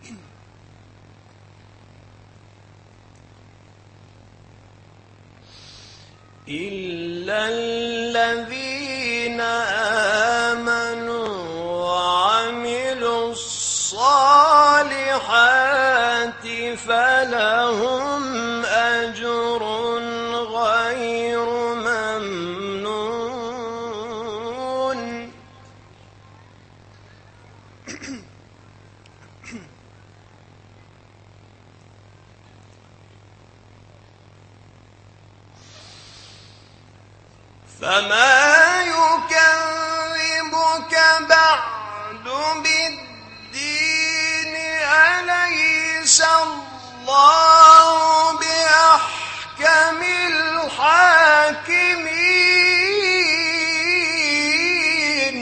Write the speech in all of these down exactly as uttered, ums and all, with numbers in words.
إلا الذين آمنوا وعملوا الصالحات فلهم أجر غير ممنون. فما يكذبك بعد بالدين، أليس الله بأحكم الحاكمين.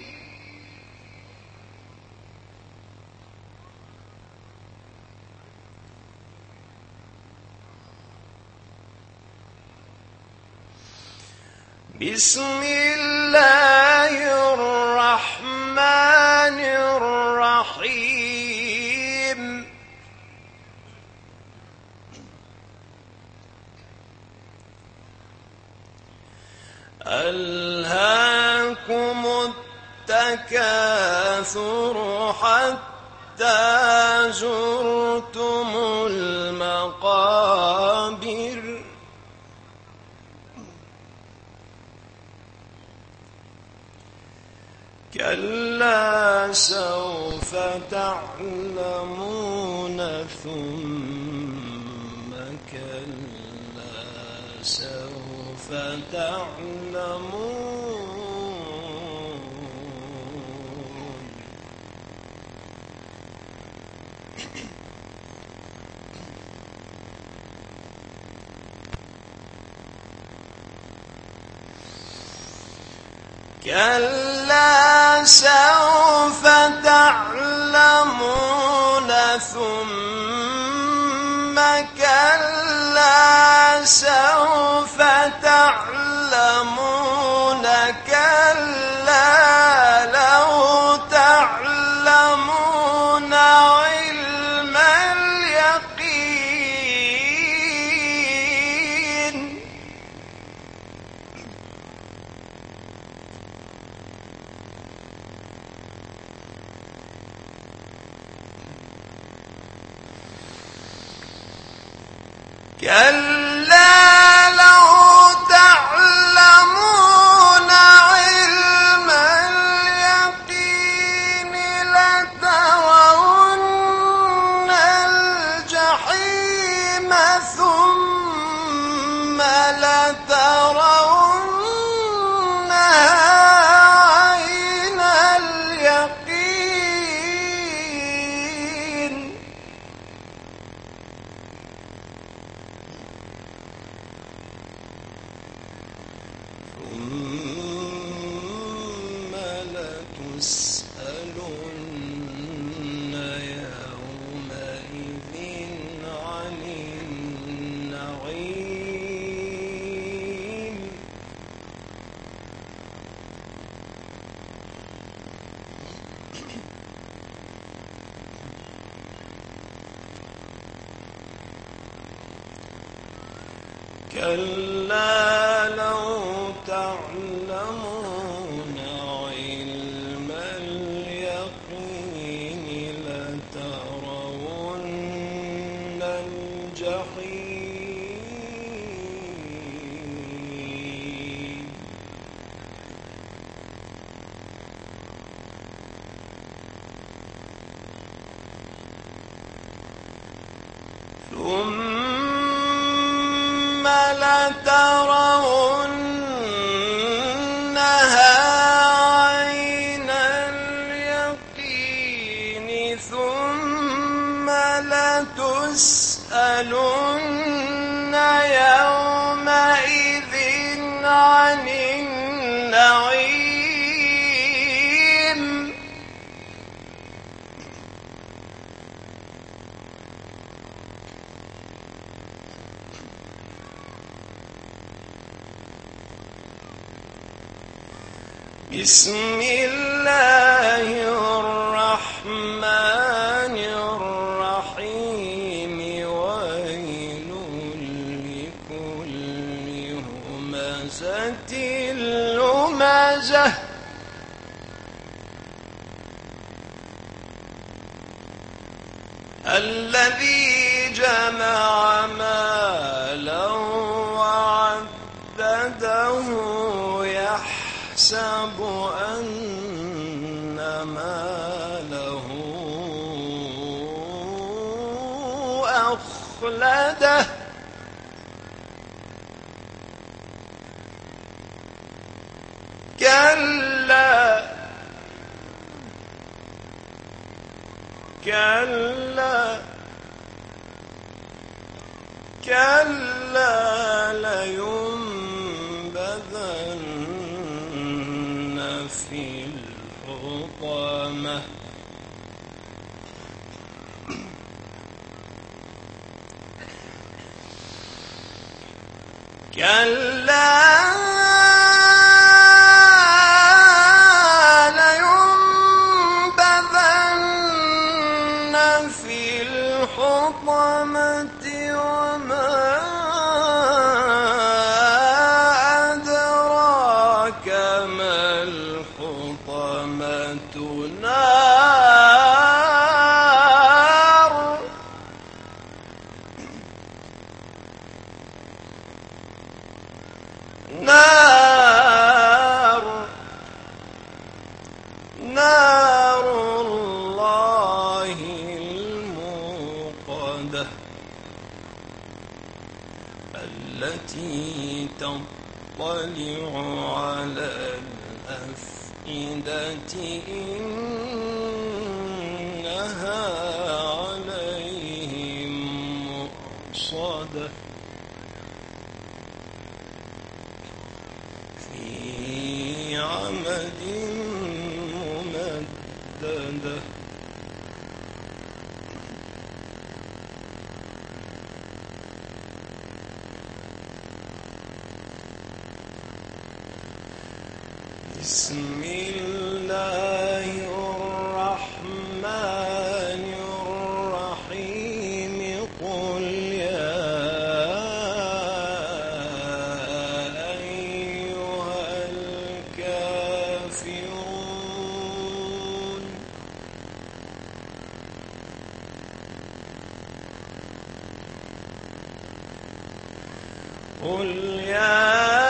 بسم الله الرحمن الرحيم. ألهاكم التكاثر حتى زرتم المقابر. كلا سوف تعلمون ثم كلا سوف تعلمون. كلا سوف تعلمون ثم كلا سوف تعلمون. كلا لو تعلمون علم اليقين. كلا لو تعلمون علم اليقين لترون الجحيم ثم لترونها عين اليقين. ثم لتسألن يومئذ عن النعيم. كلا لو تعلمون علم اليقين لترون الجحيم. ثم لترونها عين اليقين ثم لتسألن يومئذ عن النعيم. بسم الله الرحمن الرحيم. الذي جمع مالا وعدده يحسب أن ماله أخلده كلا كلا كلا لينبذن في الحطمة كلا نار نار الله الموقدة التي تطلع على الأفئدة إنها عليهم مؤصدة في عمد ممددة بسم الله الرحمن الرحيم قل يا أيها الكافرون قل يا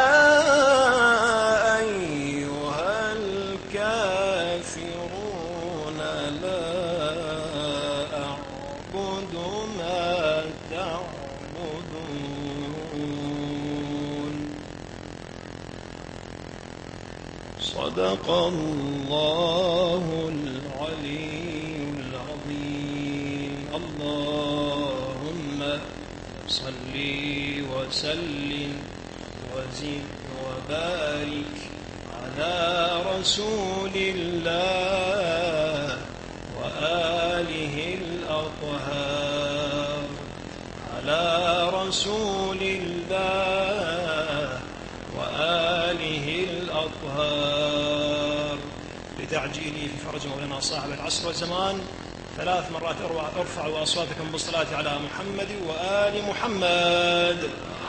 صدق الله العلي العظيم. اللهم صل وسلم وزد وبارك على رسول الله وآله الأطهار على رسول الله وآله الأطهار بتعجيلي في فرج مولانا صاحب العصر والزمان ثلاث مرات ارفعوا أصواتكم بالصلاة على محمد وآل محمد.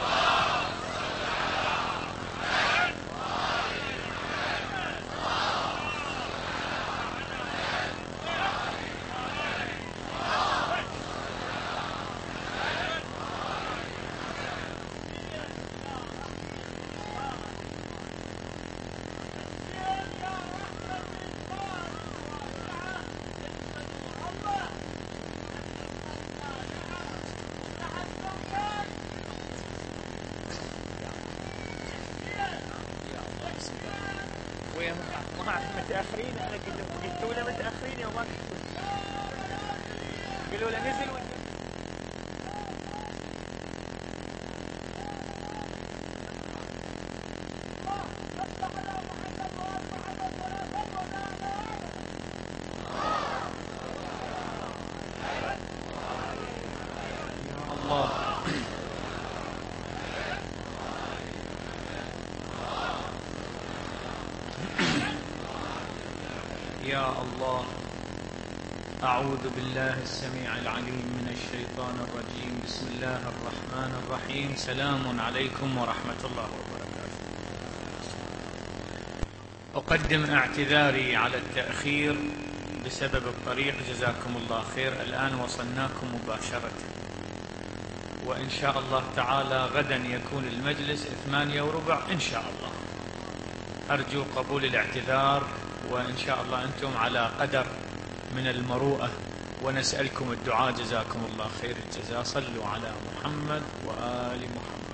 متأخرين أنا قلت له متأخرين يا ما قالوا له نزل يا الله. أعوذ بالله السميع العليم من الشيطان الرجيم. بسم الله الرحمن الرحيم. سلام عليكم ورحمة الله وبركاته. أقدم اعتذاري على التأخير بسبب الطريق جزاكم الله خير. الآن وصلناكم مباشرة، وإن شاء الله تعالى غدا يكون المجلس ثمانية وربع إن شاء الله. أرجو قبول الاعتذار، وإن شاء الله أنتم على قدر من المروءة، ونسألكم الدعاء جزاكم الله خير الجزاء. صلوا على محمد وآل محمد.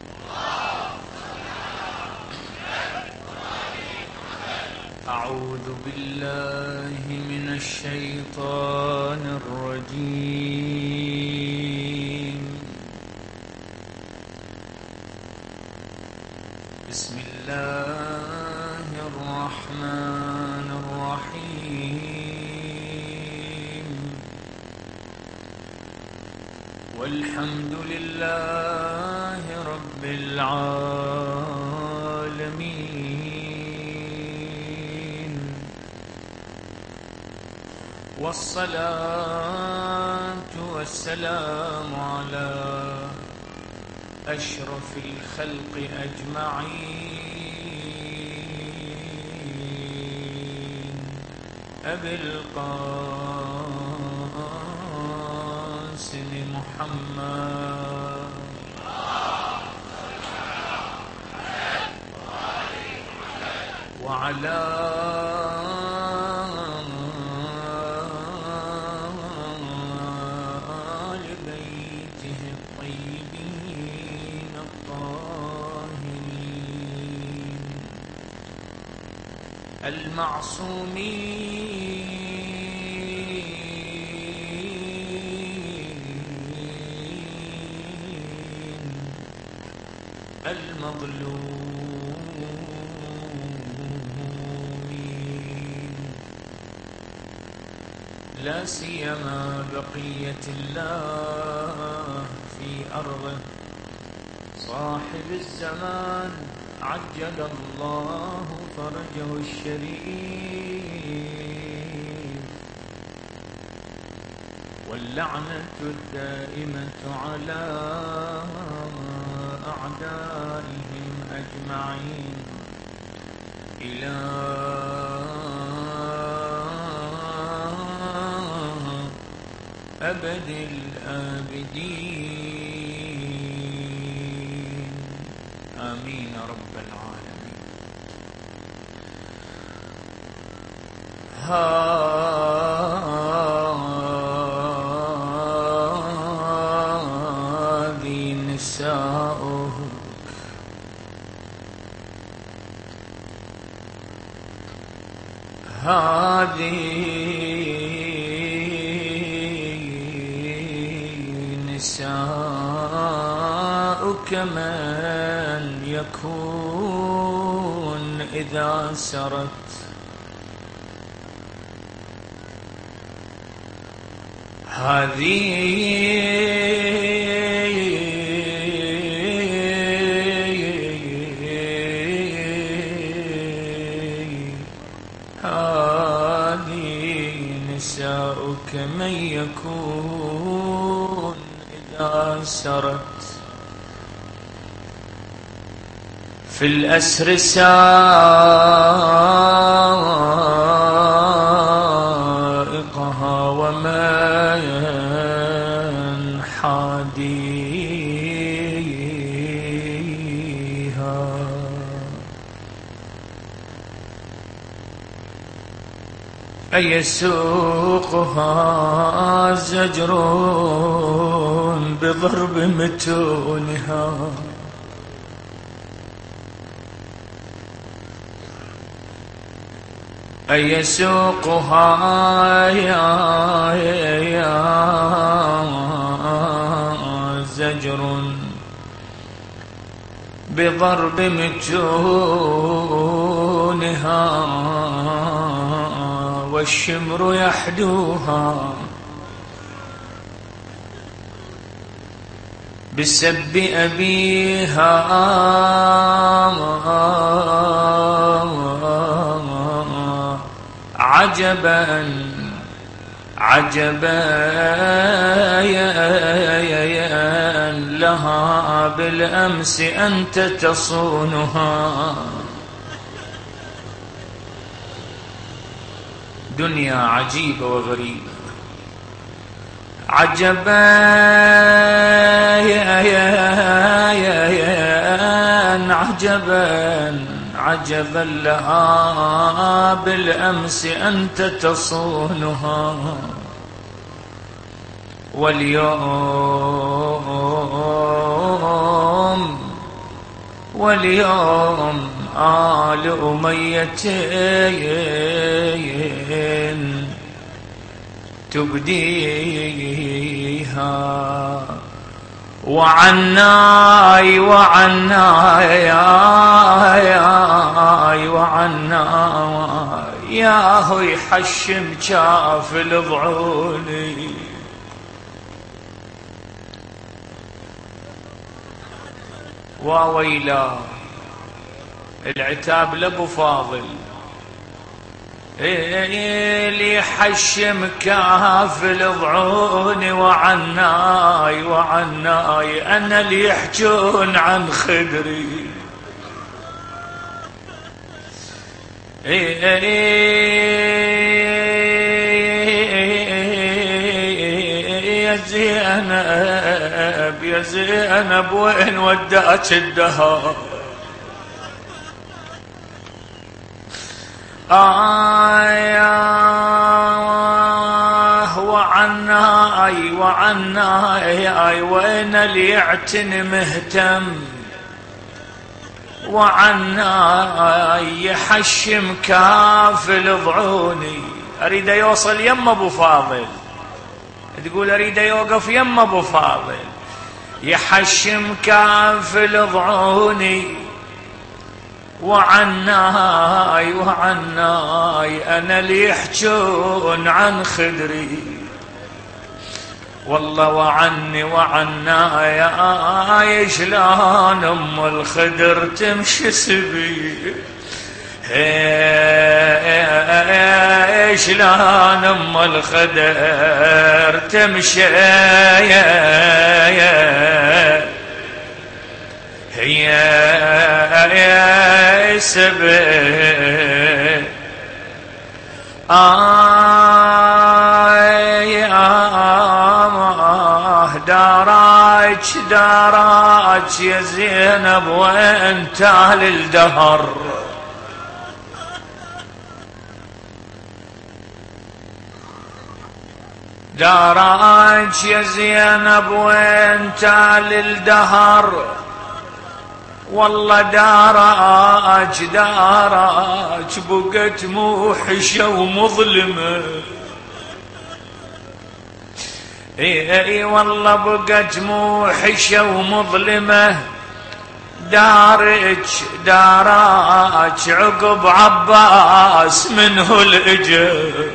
أعوذ بالله من الشيطان الرجيم. بسم الله الرحمن الرحيم. والحمد لله رب العالمين، والصلاة والسلام على أشرف الخلق أجمعين، أبي القاسم محمد وعلى آل بيته الطيبين الطاهرين المعصومين المظلومين، لا سيما بقية الله في أرضه، صاحب الزمان عجل الله فرجه الشريف، واللعنة الدائمة على أعدائهم أجمعين إلى أبد الآبدين، آمين رب العالمين. هذه نساؤك هذه نساؤك من يكون إذا سرت، هذه نساؤك من يكون إذا سرت في الأسر سائقها ومن حاديها، أيسوقها زجر بضرب متونها، أيسوقها يا يا زجر بضرب متونها، والشمر يحدوها بسب أبيها، عجبا عجبا لها بالأمس أنت تصونها، دنيا عجيبة وغريبة. عجبا يا يا يا يا عجبا عجبا لها بالأمس أنت تصونها، واليوم واليوم آل أمية تبديها، وعناي وعناي وعناي ياهو يحشم جاف الضعوني. وويلا العتاب لابو فاضل اللي حشم كاف الضعون، وعناي وعناي انا اللي يحجون عن خدري. يا زينب يا زينب وين وداك الدهر؟ آه وعناي وعناي وين اللي يعتني مهتم، وعناي يحشم كافل ضعوني. اريد يوصل يم ابو فاضل، تقول اريد يوقف يم ابو فاضل، يحشم كافل ضعوني، وعناي وعناي انا اللي يحجون عن خدري. والله وعني وعناي شلون ام الخدر تمشي سبي، شلون ام الخدر تمشي هي سبي. آي آه داراج داراج يا زينب وانت للدهر. داراج يا زينب وانت للدهر، والله داراج داراج بقت موحشة ومظلمة. اي اي والله بقت موحشة ومظلمة. دارج داراج عقب عباس منه الإجر،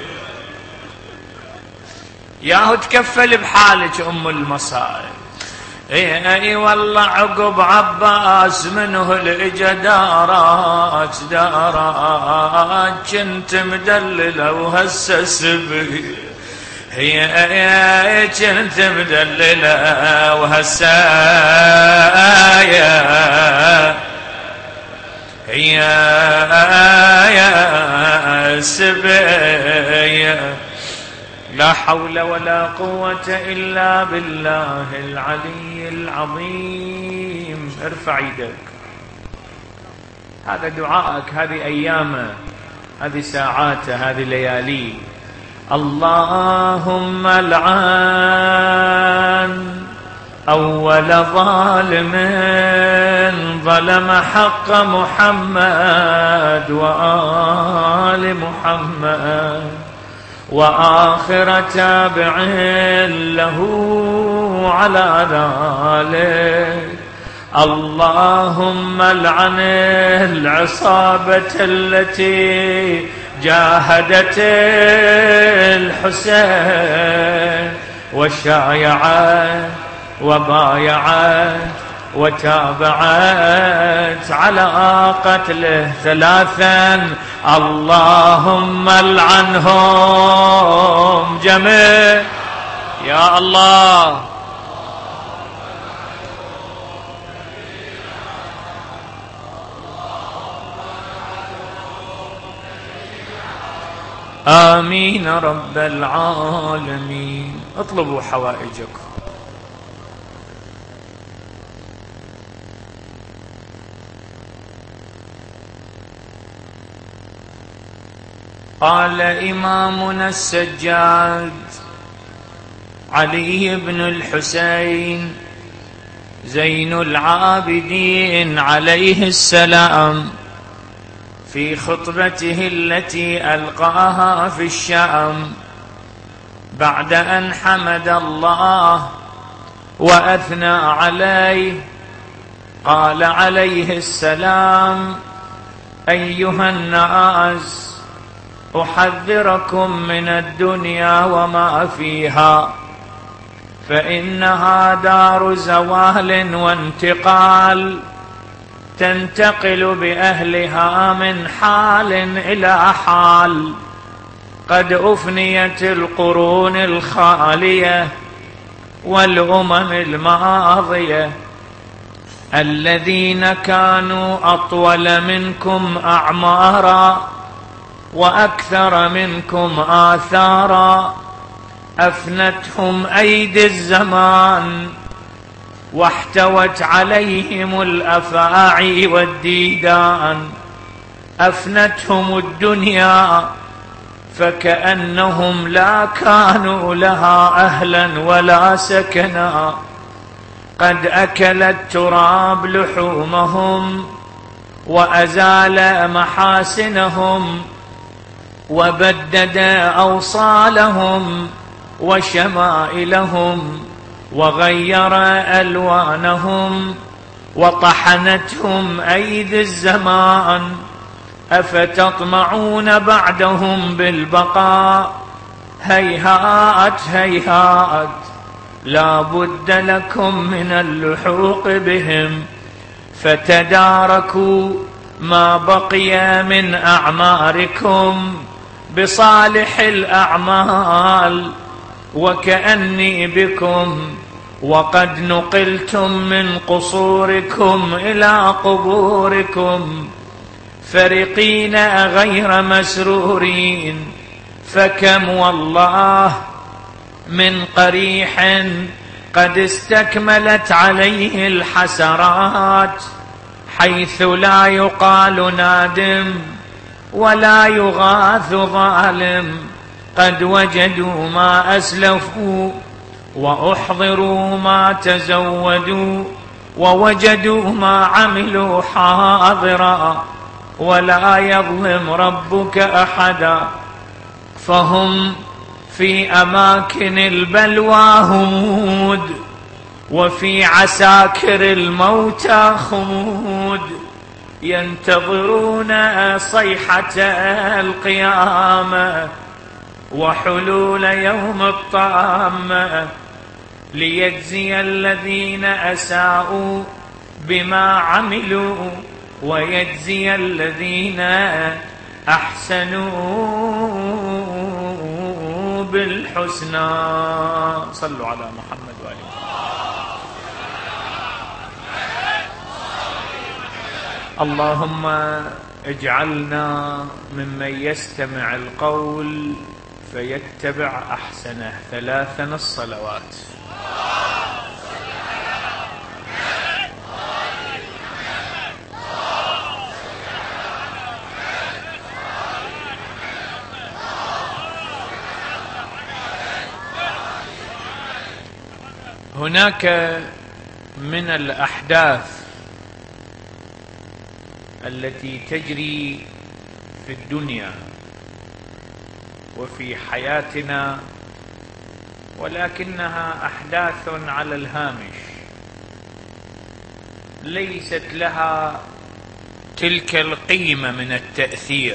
ياهو تكفل بحالك ام المصائب. اي اي والله عقب عباس منه الاجا داراج داراج كنت مدلله وهسه سبي. هي اي كنت مدلله وهسه هي يا سبي. لا حول ولا قوة إلا بالله العلي العظيم. ارفع يدك، هذا دعائك، هذه أيامه، هذه ساعاته، هذه لياليه. اللهم العن أول ظالم ظلم حق محمد وآل محمد، وآخر تابع له على ذلك. اللهم العن العصابة التي جاهدت الحسين وشايعت وبايعت وتابعت على قتله ثلاثا. اللهم العنهم جميع يا الله. آمين رب العالمين. اطلبوا حوائجكم. قال إمامنا السجاد علي بن الحسين زين العابدين عليه السلام في خطبته التي ألقاها في الشام بعد أن حمد الله وأثنى عليه، قال عليه السلام: أيها الناس، أحذركم من الدنيا وما فيها، فإنها دار زوال وانتقال، تنتقل بأهلها من حال إلى حال. قد أفنيت القرون الخالية والأمم الماضية، الذين كانوا أطول منكم أعمارا وأكثر منكم آثارا، أفنتهم أيدي الزمان واحتوت عليهم الأفاعي والديدان، أفنتهم الدنيا فكأنهم لا كانوا لها أهلا ولا سكنا، قد أكل التراب لحومهم وأزال محاسنهم وبدد أوصالهم وشمائلهم وغير ألوانهم وطحنتهم أيدي الزمان، أفتطمعون بعدهم بالبقاء؟ هيهات هيهات، لا بد لكم من اللحوق بهم، فتداركوا ما بقي من أعماركم بصالح الأعمال، وكأني بكم وقد نقلتم من قصوركم إلى قبوركم فرقين غير مسرورين. فكم والله من قريح قد استكملت عليه الحسرات، حيث لا يقال نادم ولا يغاث ظالم، قد وجدوا ما أسلفوا وأحضروا ما تزودوا، ووجدوا ما عملوا حاضرا، ولا يظلم ربك أحدا. فهم في أماكن البلوى همود، وفي عساكر الموتى خمود، ينتظرون صيحة القيامة وحلول يوم الطامة، ليجزي الذين أساءوا بما عملوا ويجزي الذين أحسنوا بالحسنى. صلوا على محمد وآله. اللهم اجعلنا ممن يستمع القول فيتبع أحسنه. ثلاثا الصلوات. هناك من الأحداث التي تجري في الدنيا وفي حياتنا، ولكنها أحداث على الهامش، ليست لها تلك القيمة من التأثير،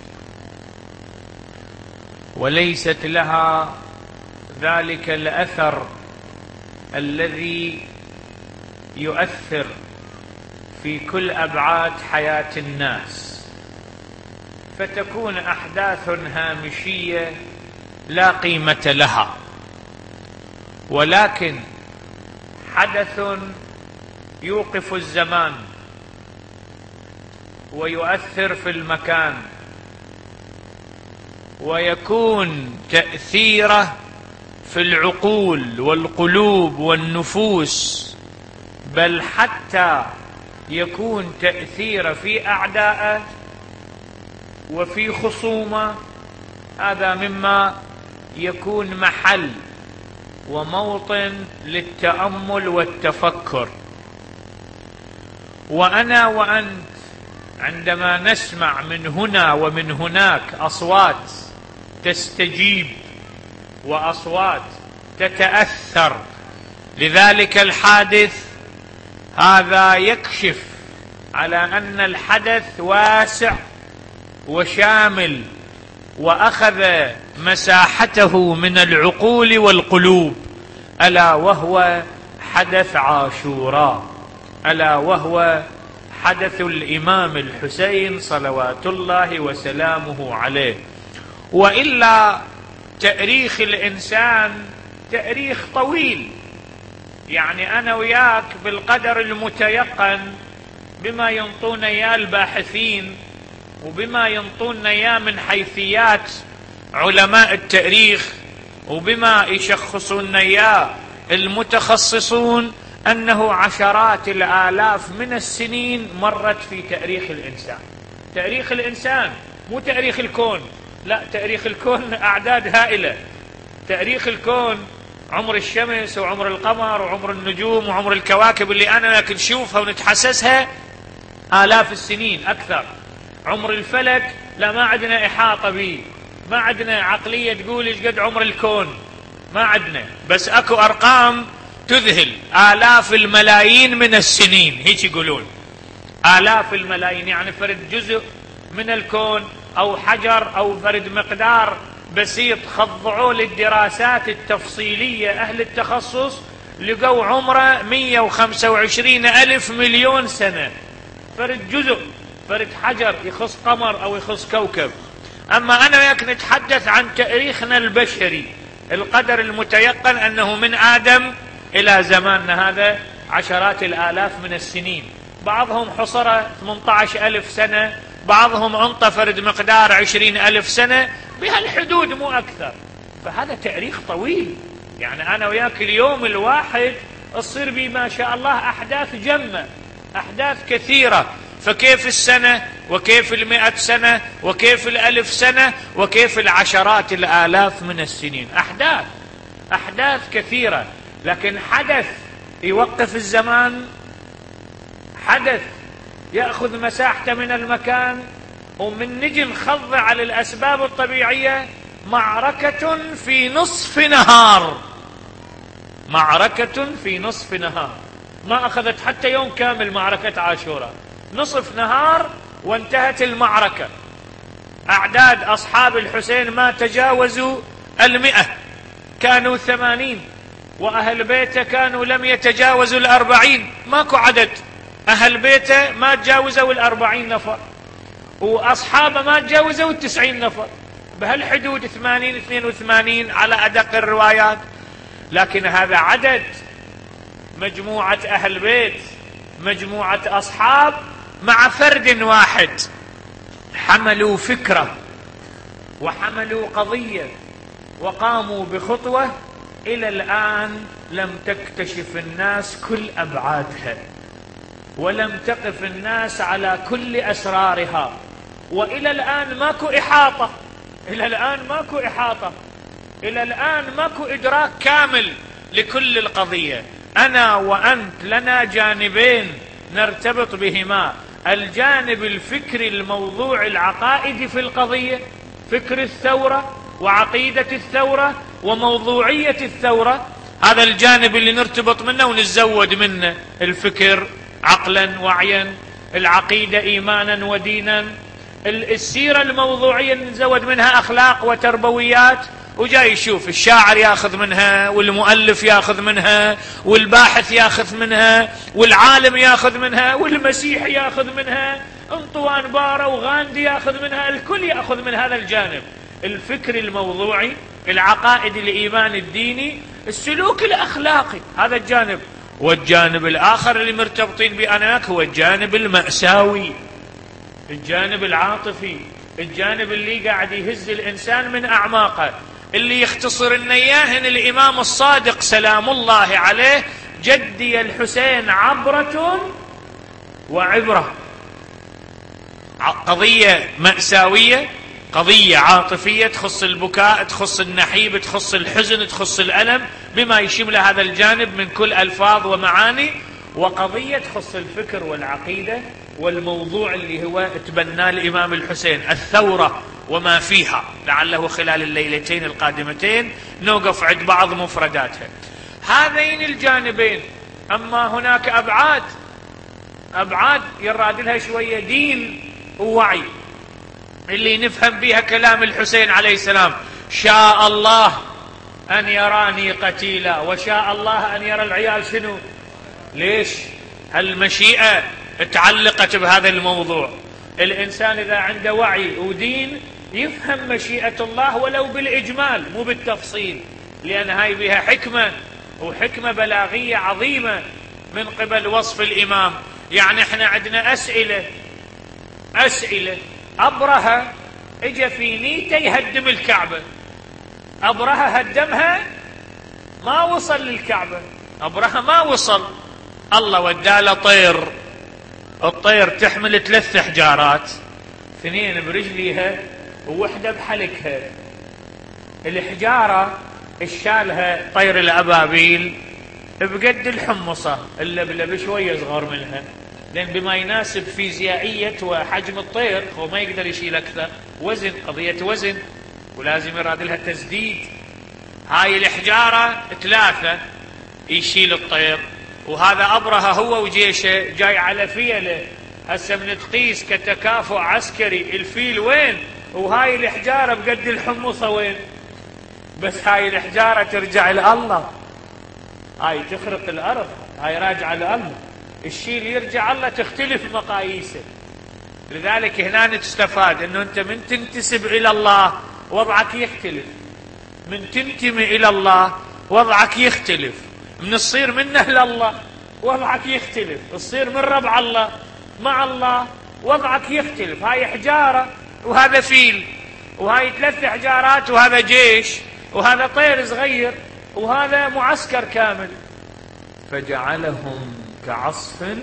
وليست لها ذلك الأثر الذي يؤثر في كل أبعاد حياة الناس، فتكون أحداث هامشية لا قيمة لها. ولكن حدث يوقف الزمان ويؤثر في المكان ويكون تأثيره في العقول والقلوب والنفوس، بل حتى يكون تأثيره في أعدائه وفي خصومه. هذا مما يكون محل وموطن للتأمل والتفكر. وأنا وأنت عندما نسمع من هنا ومن هناك أصوات تستجيب وأصوات تتأثر لذلك الحادث، هذا يكشف على أن الحدث واسع وشامل وأخذ مساحته من العقول والقلوب، ألا وهو حدث عاشوراء، ألا وهو حدث الإمام الحسين صلوات الله وسلامه عليه. وإلا تاريخ الإنسان تاريخ طويل، يعني أنا وياك بالقدر المتيقن بما ينطون إياه الباحثين وبما ينطون إياه من حيثيات علماء التاريخ وبما يشخصون إياه المتخصصون، أنه عشرات الآلاف من السنين مرت في تاريخ الإنسان. تاريخ الإنسان مو تاريخ الكون، لا، تاريخ الكون أعداد هائلة. تاريخ الكون عمر الشمس وعمر القمر وعمر النجوم وعمر الكواكب اللي أنا وياك نشوفها ونتحسسها آلاف السنين أكثر. عمر الفلك لا، ما عندنا إحاطة به، ما عندنا عقلية تقول إيش قد عمر الكون، ما عندنا، بس أكو أرقام تذهل، آلاف الملايين من السنين، هيك يقولون آلاف الملايين، يعني فرد جزء من الكون أو حجر أو فرد مقدار بسيط خضعوا للدراسات التفصيلية أهل التخصص لقوا عمره مئة وخمسة وعشرين ألف مليون سنة، فرد جزء، فرد حجر يخص قمر أو يخص كوكب. أما أنا وياك نتحدث عن تاريخنا البشري، القدر المتيقن أنه من آدم إلى زماننا هذا عشرات الآلاف من السنين، بعضهم حصر ثمانية عشر ألف سنة، بعضهم انطى فرد مقدار عشرين ألف سنة، بهالحدود مو أكثر. فهذا تاريخ طويل، يعني أنا وياك اليوم الواحد تصير بي ما شاء الله أحداث جمة، أحداث كثيرة. فكيف السنة وكيف المئة سنة وكيف الألف سنة وكيف العشرات الآلاف من السنين، أحداث أحداث كثيرة. لكن حدث يوقف الزمان، حدث يأخذ مساحته من المكان، ومن نجي نخضع على الأسباب الطبيعية، معركة في نصف نهار، معركة في نصف نهار، ما أخذت حتى يوم كامل معركة عاشوراء، نصف نهار وانتهت المعركة. أعداد أصحاب الحسين ما تجاوزوا المئة، كانوا ثمانين، وأهل بيته كانوا لم يتجاوزوا الأربعين، ماكو عدد، أهل بيته ما تجاوزوا الأربعين نفر، وأصحابه ما تجاوزوا التسعين نفر، بهالحدود ثمانين اثنين وثمانين على أدق الروايات. لكن هذا عدد، مجموعة أهل بيت، مجموعة أصحاب مع فرد واحد، حملوا فكرة وحملوا قضية وقاموا بخطوة إلى الآن لم تكتشف الناس كل أبعادها، ولم تقف الناس على كل أسرارها، وإلى الآن ماكو إحاطة، إلى الآن ماكو إحاطة، إلى الآن ماكو إدراك كامل لكل القضية. أنا وأنت لنا جانبين نرتبط بهما، الجانب الفكري الموضوع العقائدي في القضية، فكر الثورة وعقيدة الثورة وموضوعية الثورة، هذا الجانب اللي نرتبط منه ونتزود منه، الفكر عقلا وعيا، العقيدة إيمانا ودينا، السيرة الموضوعية نزود منها أخلاق وتربويات، وجاي يشوف الشاعر ياخذ منها، والمؤلف ياخذ منها، والباحث ياخذ منها، والعالم ياخذ منها، والمسيحي ياخذ منها، انطوان بارا وغاندي ياخذ منها، الكل ياخذ من هذا الجانب، الفكر الموضوعي، العقائد، الإيمان الديني، السلوك الأخلاقي، هذا الجانب. والجانب الآخر اللي مرتبطين بأناك هو الجانب المأساوي، الجانب العاطفي، الجانب اللي قاعد يهز الإنسان من أعماقه، اللي يختصر لنا إياه الإمام الصادق سلام الله عليه: جدي الحسين عبرة وعبرة. قضية مأساوية، قضية عاطفية تخص البكاء، تخص النحيب، تخص الحزن، تخص الألم بما يشمل هذا الجانب من كل ألفاظ ومعاني، وقضية تخص الفكر والعقيدة والموضوع اللي هو تبناه الإمام الحسين، الثورة وما فيها. لعله خلال الليلتين القادمتين نوقف عند بعض مفرداتها. هذين الجانبين. أما هناك أبعاد أبعاد يراد لها شوية دين ووعي، اللي نفهم بها كلام الحسين عليه السلام: شاء الله أن يراني قتيلا وشاء الله أن يرى العيال شنو. ليش؟ هالمشيئة تعلقت بهذا الموضوع. الإنسان إذا عنده وعي ودين يفهم مشيئة الله ولو بالإجمال مو بالتفصيل، لأن هاي بها حكمة، وحكمة بلاغية عظيمة من قبل وصف الإمام. يعني احنا عندنا أسئلة أسئلة أبرهة اجى في نيته يهدم الكعبة، أبرهة هدمها ما وصل للكعبة، أبرهة ما وصل، الله وداله طير، الطير تحمل ثلاث حجارات، اثنين برجليها ووحدة بحلقها. الحجارة الشالها طير الأبابيل بقد الحمصة، اللبلب شوية صغار منها، لأن بما يناسب فيزيائية وحجم الطير هو ما يقدر يشيل أكثر، وزن، قضية وزن، ولازم يراد لها تسديد. هاي الحجارة ثلاثة يشيل الطير، وهذا أبرهة هو وجيشه جاي على فيله. هسه من تقيس كتكافؤ عسكري الفيل وين، وهاي الحجارة بقد الحمصة وين. بس هاي الحجارة ترجع لله، هاي تخرق الأرض، هاي راجعة لله، الشيء اللي يرجع الله تختلف مقاييسه. لذلك هنا تستفاد انه انت من تنتسب الى الله وضعك يختلف، من تنتمي الى الله وضعك يختلف، من تصير منه لله وضعك يختلف، تصير من ربع الله مع الله وضعك يختلف. هاي حجارة وهذا فيل، وهاي ثلاث حجارات وهذا جيش، وهذا طير صغير، وهذا معسكر كامل. فجعلهم كعصف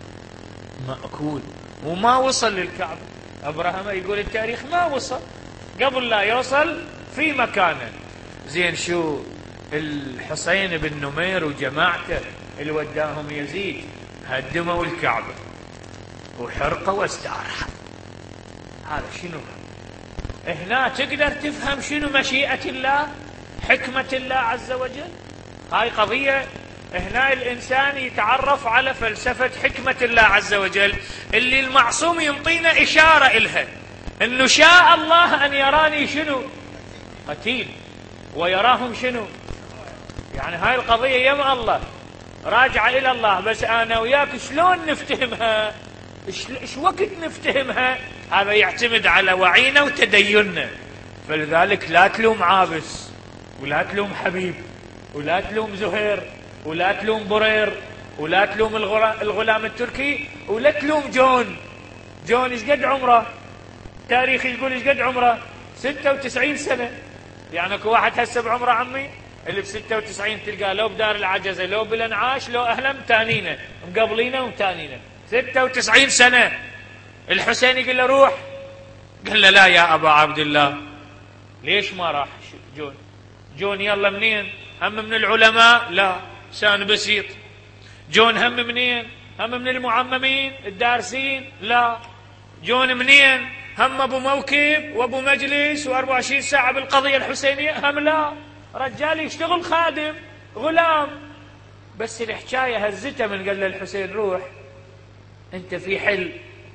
مأكول، وما وصل للكعبة. أبراهام يقول التاريخ ما وصل، قبل لا يوصل في مكانه. زين شو الحسين بن نمير وجماعته اللي وداهم يزيد هدموا الكعبة وحرقوا واستارحوا. هذا شنو؟ هنا تقدر تفهم شنو مشيئة الله، حكمة الله عز وجل. هاي قضية هنا الإنسان يتعرف على فلسفة حكمة الله عز وجل، اللي المعصوم ينطينا إشارة إلها، إنه شاء الله أن يراني شنو؟ قتيل، ويراهم شنو؟ يعني هاي القضية يم الله راجعة إلى الله. بس أنا وياك شلون نفتهمها؟ إيش وقت نفتهمها؟ هذا يعتمد على وعينا وتديننا. فلذلك لا تلوم عابس، ولا تلوم حبيب، ولا تلوم زهير، ولا تلوم برير، ولا تلوم الغلام التركي، ولا تلوم جون. جون ايش قد عمره؟ تاريخ يقول ايش قد عمره؟ ستة وتسعين سنة. يعني اكو واحد هسه بعمره عمي اللي ب ستة وتسعين تلقاه لو بدار العجزة، لو بالانعاش، لو اهلا متانينه مقبلينه ومتانينه، ستة وتسعين سنة. الحسين يقول له روح، قال له لا يا ابا عبد الله. ليش ما راح جون؟ جون يلا منين؟ هم من العلماء؟ لا، انسان بسيط. جون هم منين؟ هم من المعممين الدارسين؟ لا. جون منين؟ هم ابو موكب وابو مجلس وأربعة وعشرين ساعة بالقضية الحسينية؟ هم لا، رجال يشتغل خادم غلام. بس الحكاية هزته من قال له الحسين روح انت في حل،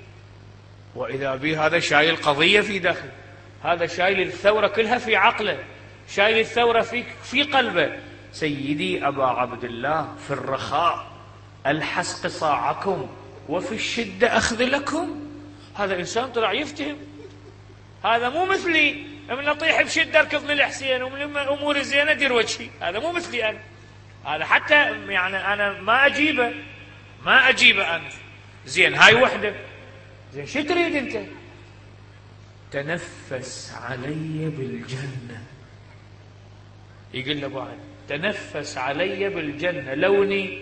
واذا به هذا شايل قضية في داخل، هذا شايل الثورة كلها في عقله، شايل الثورة في في قلبه. سيدي أبا عبد الله في الرخاء ألحس قصاعكم وفي الشدة أخذ لكم. هذا إنسان طلع يفتهم. هذا مو مثلي من أطيح بشدة أركض من الحسين ومن أمور الزينة دير وجهي. هذا مو مثلي أنا. هذا حتى يعني أنا ما أجيبه ما أجيبه أنا. زين هاي وحدة. زين شو تريد أنت؟ تنفس علي بالجنة. يقول له أبو علي تنفس علي بالجنة، لوني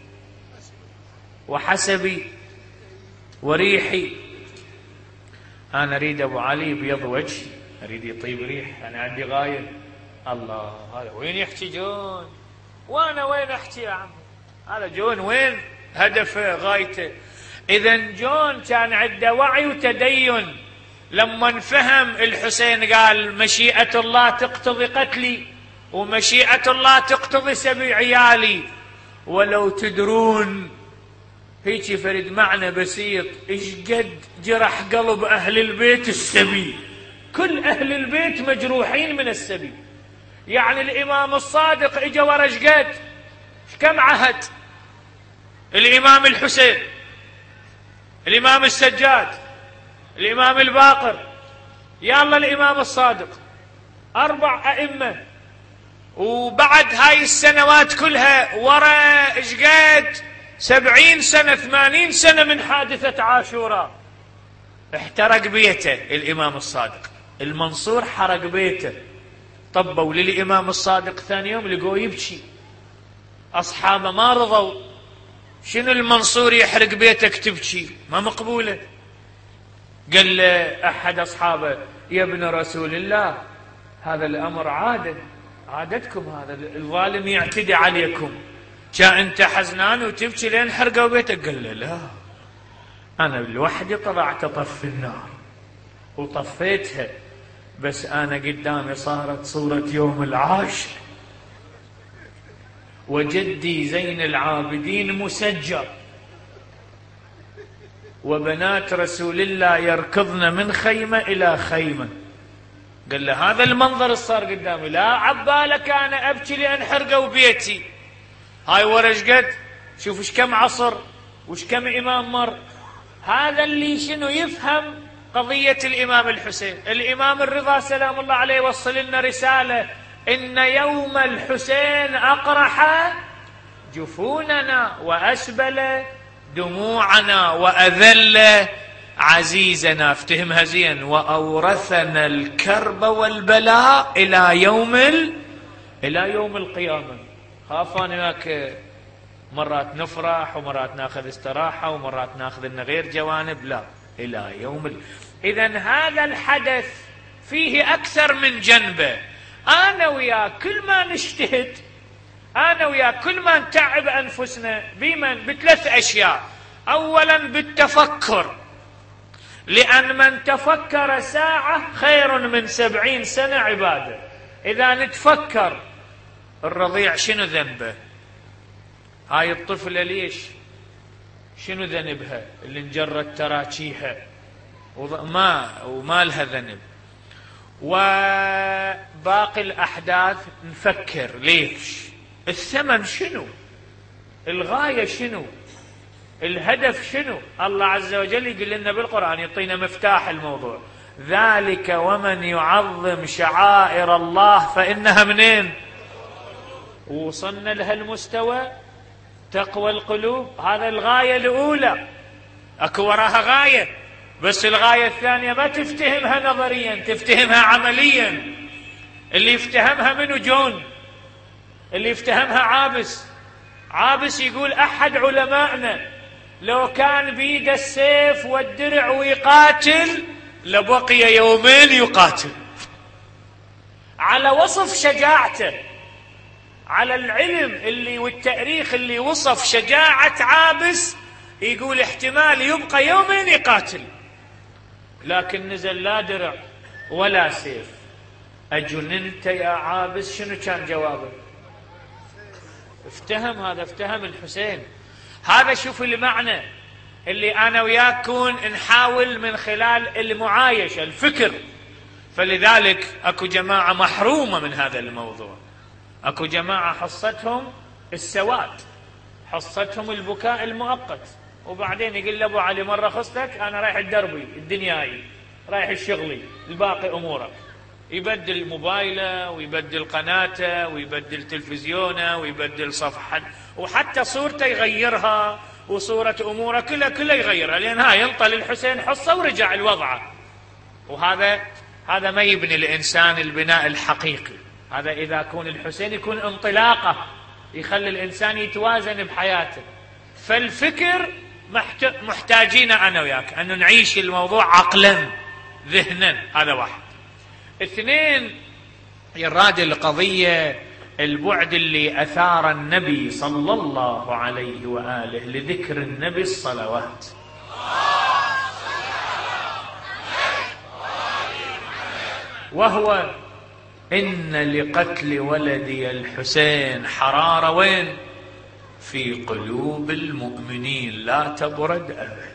وحسبي وريحي. أنا أريد أبو علي بيض وجهي، أريد يطيب ريح، أنا عندي غاية. الله، هذا وين يحكي جون؟ وأنا وين أحكي يا عم؟ هذا جون وين هدفه غايته؟ إذن جون كان عنده وعي وتدين، لما فهم الحسين قال مشيئة الله تقتضي قتلي ومشيئة الله تقتضي سبي عيالي. ولو تدرون هيك فرد معنى بسيط ايش قد جرح قلب أهل البيت السبي. كل أهل البيت مجروحين من السبي. يعني الإمام الصادق اجا ورا ايش قد كم عهد؟ الإمام الحسين، الإمام السجاد، الإمام الباقر، يلا الإمام الصادق، أربع أئمة. وبعد هاي السنوات كلها ورا ايش قد؟ سبعين سنة ثمانين سنة من حادثة عاشوراء. احترق بيته الإمام الصادق، المنصور حرق بيته. طبوا للإمام الصادق ثاني يوم لقوه يبكي، أصحابه ما رضوا. شنو المنصور يحرق بيتك تبكي؟ ما مقبولة. قال له أحد أصحابه يا ابن رسول الله هذا الأمر عادة، عادتكم، هذا الظالم يعتدي عليكم، كان أنت حزنان وتبكي لين حرقوا بيتك؟ قال له لا، أنا لوحدي طلعت أطفي النار وطفيتها، بس أنا قدامي صارت صورة يوم العاشر وجدي زين العابدين مسجر وبنات رسول الله يركضن من خيمة إلى خيمة. قال له هذا المنظر صار قدامي، لا عبالك أنا أبكي لأن حرقوا بيتي. هاي ورش قد شوف ايش كم عصر وش كم إمام مر. هذا اللي شنو يفهم قضية الإمام الحسين. الإمام الرضا سلام الله عليه وصل لنا رسالة إن يوم الحسين أقرح جفوننا وأسبل دموعنا وأذل عزيزنا، افتهمها زين، وأورثنا الكرب والبلاء إلى يوم ال... إلى يوم القيامة. خاف أنا هناك مرات نفرح ومرات ناخذ استراحة ومرات ناخذ لنا غير جوانب، لا، إلى يوم ال... إذن هذا الحدث فيه أكثر من جنبه. أنا ويا كل ما نجتهد، أنا ويا كل ما نتعب أنفسنا بمن بثلاث أشياء. أولا بالتفكر، لأن من تفكر ساعة خير من سبعين سنة عبادة. إذا نتفكر الرضيع شنو ذنبه، هاي الطفلة ليش شنو ذنبها اللي انجرت تراكيها وما وما لها ذنب، وباقي الأحداث نفكر ليش، الثمن شنو، الغاية شنو، الهدف شنو. الله عز وجل يقول لنا بالقرآن، يعطينا مفتاح الموضوع، ذلك ومن يعظم شعائر الله فإنها منين. وصلنا لها المستوى تقوى القلوب، هذا الغاية الأولى، أكو وراها غاية، بس الغاية الثانية ما تفتهمها نظريا، تفتهمها عمليا. اللي يفتهمها منو؟ جون. اللي يفتهمها عابس. عابس يقول أحد علمائنا لو كان بيده السيف والدرع ويقاتل لبقي يومين يقاتل. على وصف شجاعته، على العلم اللي والتاريخ اللي وصف شجاعة عابس، يقول احتمال يبقى يومين يقاتل، لكن نزل لا درع ولا سيف. أجننت يا عابس؟ شنو كان جوابه؟ افتهم هذا، افتهم الحسين. هذا شوف المعنى اللي أنا وياكم نحاول من خلال المعايشة الفكر. فلذلك أكو جماعة محرومة من هذا الموضوع، أكو جماعة حصتهم السواد، حصتهم البكاء المؤقت، وبعدين يقول لأبو علي مرة خصتك أنا رايح الدربي الدنياي، رايح الشغلي، الباقي أمورك. يبدل موبايله ويبدل قناته ويبدل تلفزيونه ويبدل صفحة، وحتى صورته يغيرها، وصورة أموره كلها كلها يغيرها، لأن هاي ينطل الحسين حصة ورجع الوضعه. وهذا هذا ما يبني الإنسان البناء الحقيقي. هذا إذا كون الحسين يكون انطلاقه يخلي الإنسان يتوازن بحياته. فالفكر محتاجين أنا وياك أن نعيش الموضوع عقلا ذهنا. هذا واحد. اثنين، يراد القضية البعد اللي أثار النبي صلى الله عليه وآله لذكر النبي الصلوات. وهو إن لقتل ولدي الحسين حرارة وين؟ في قلوب المؤمنين لا تبرد أبدا.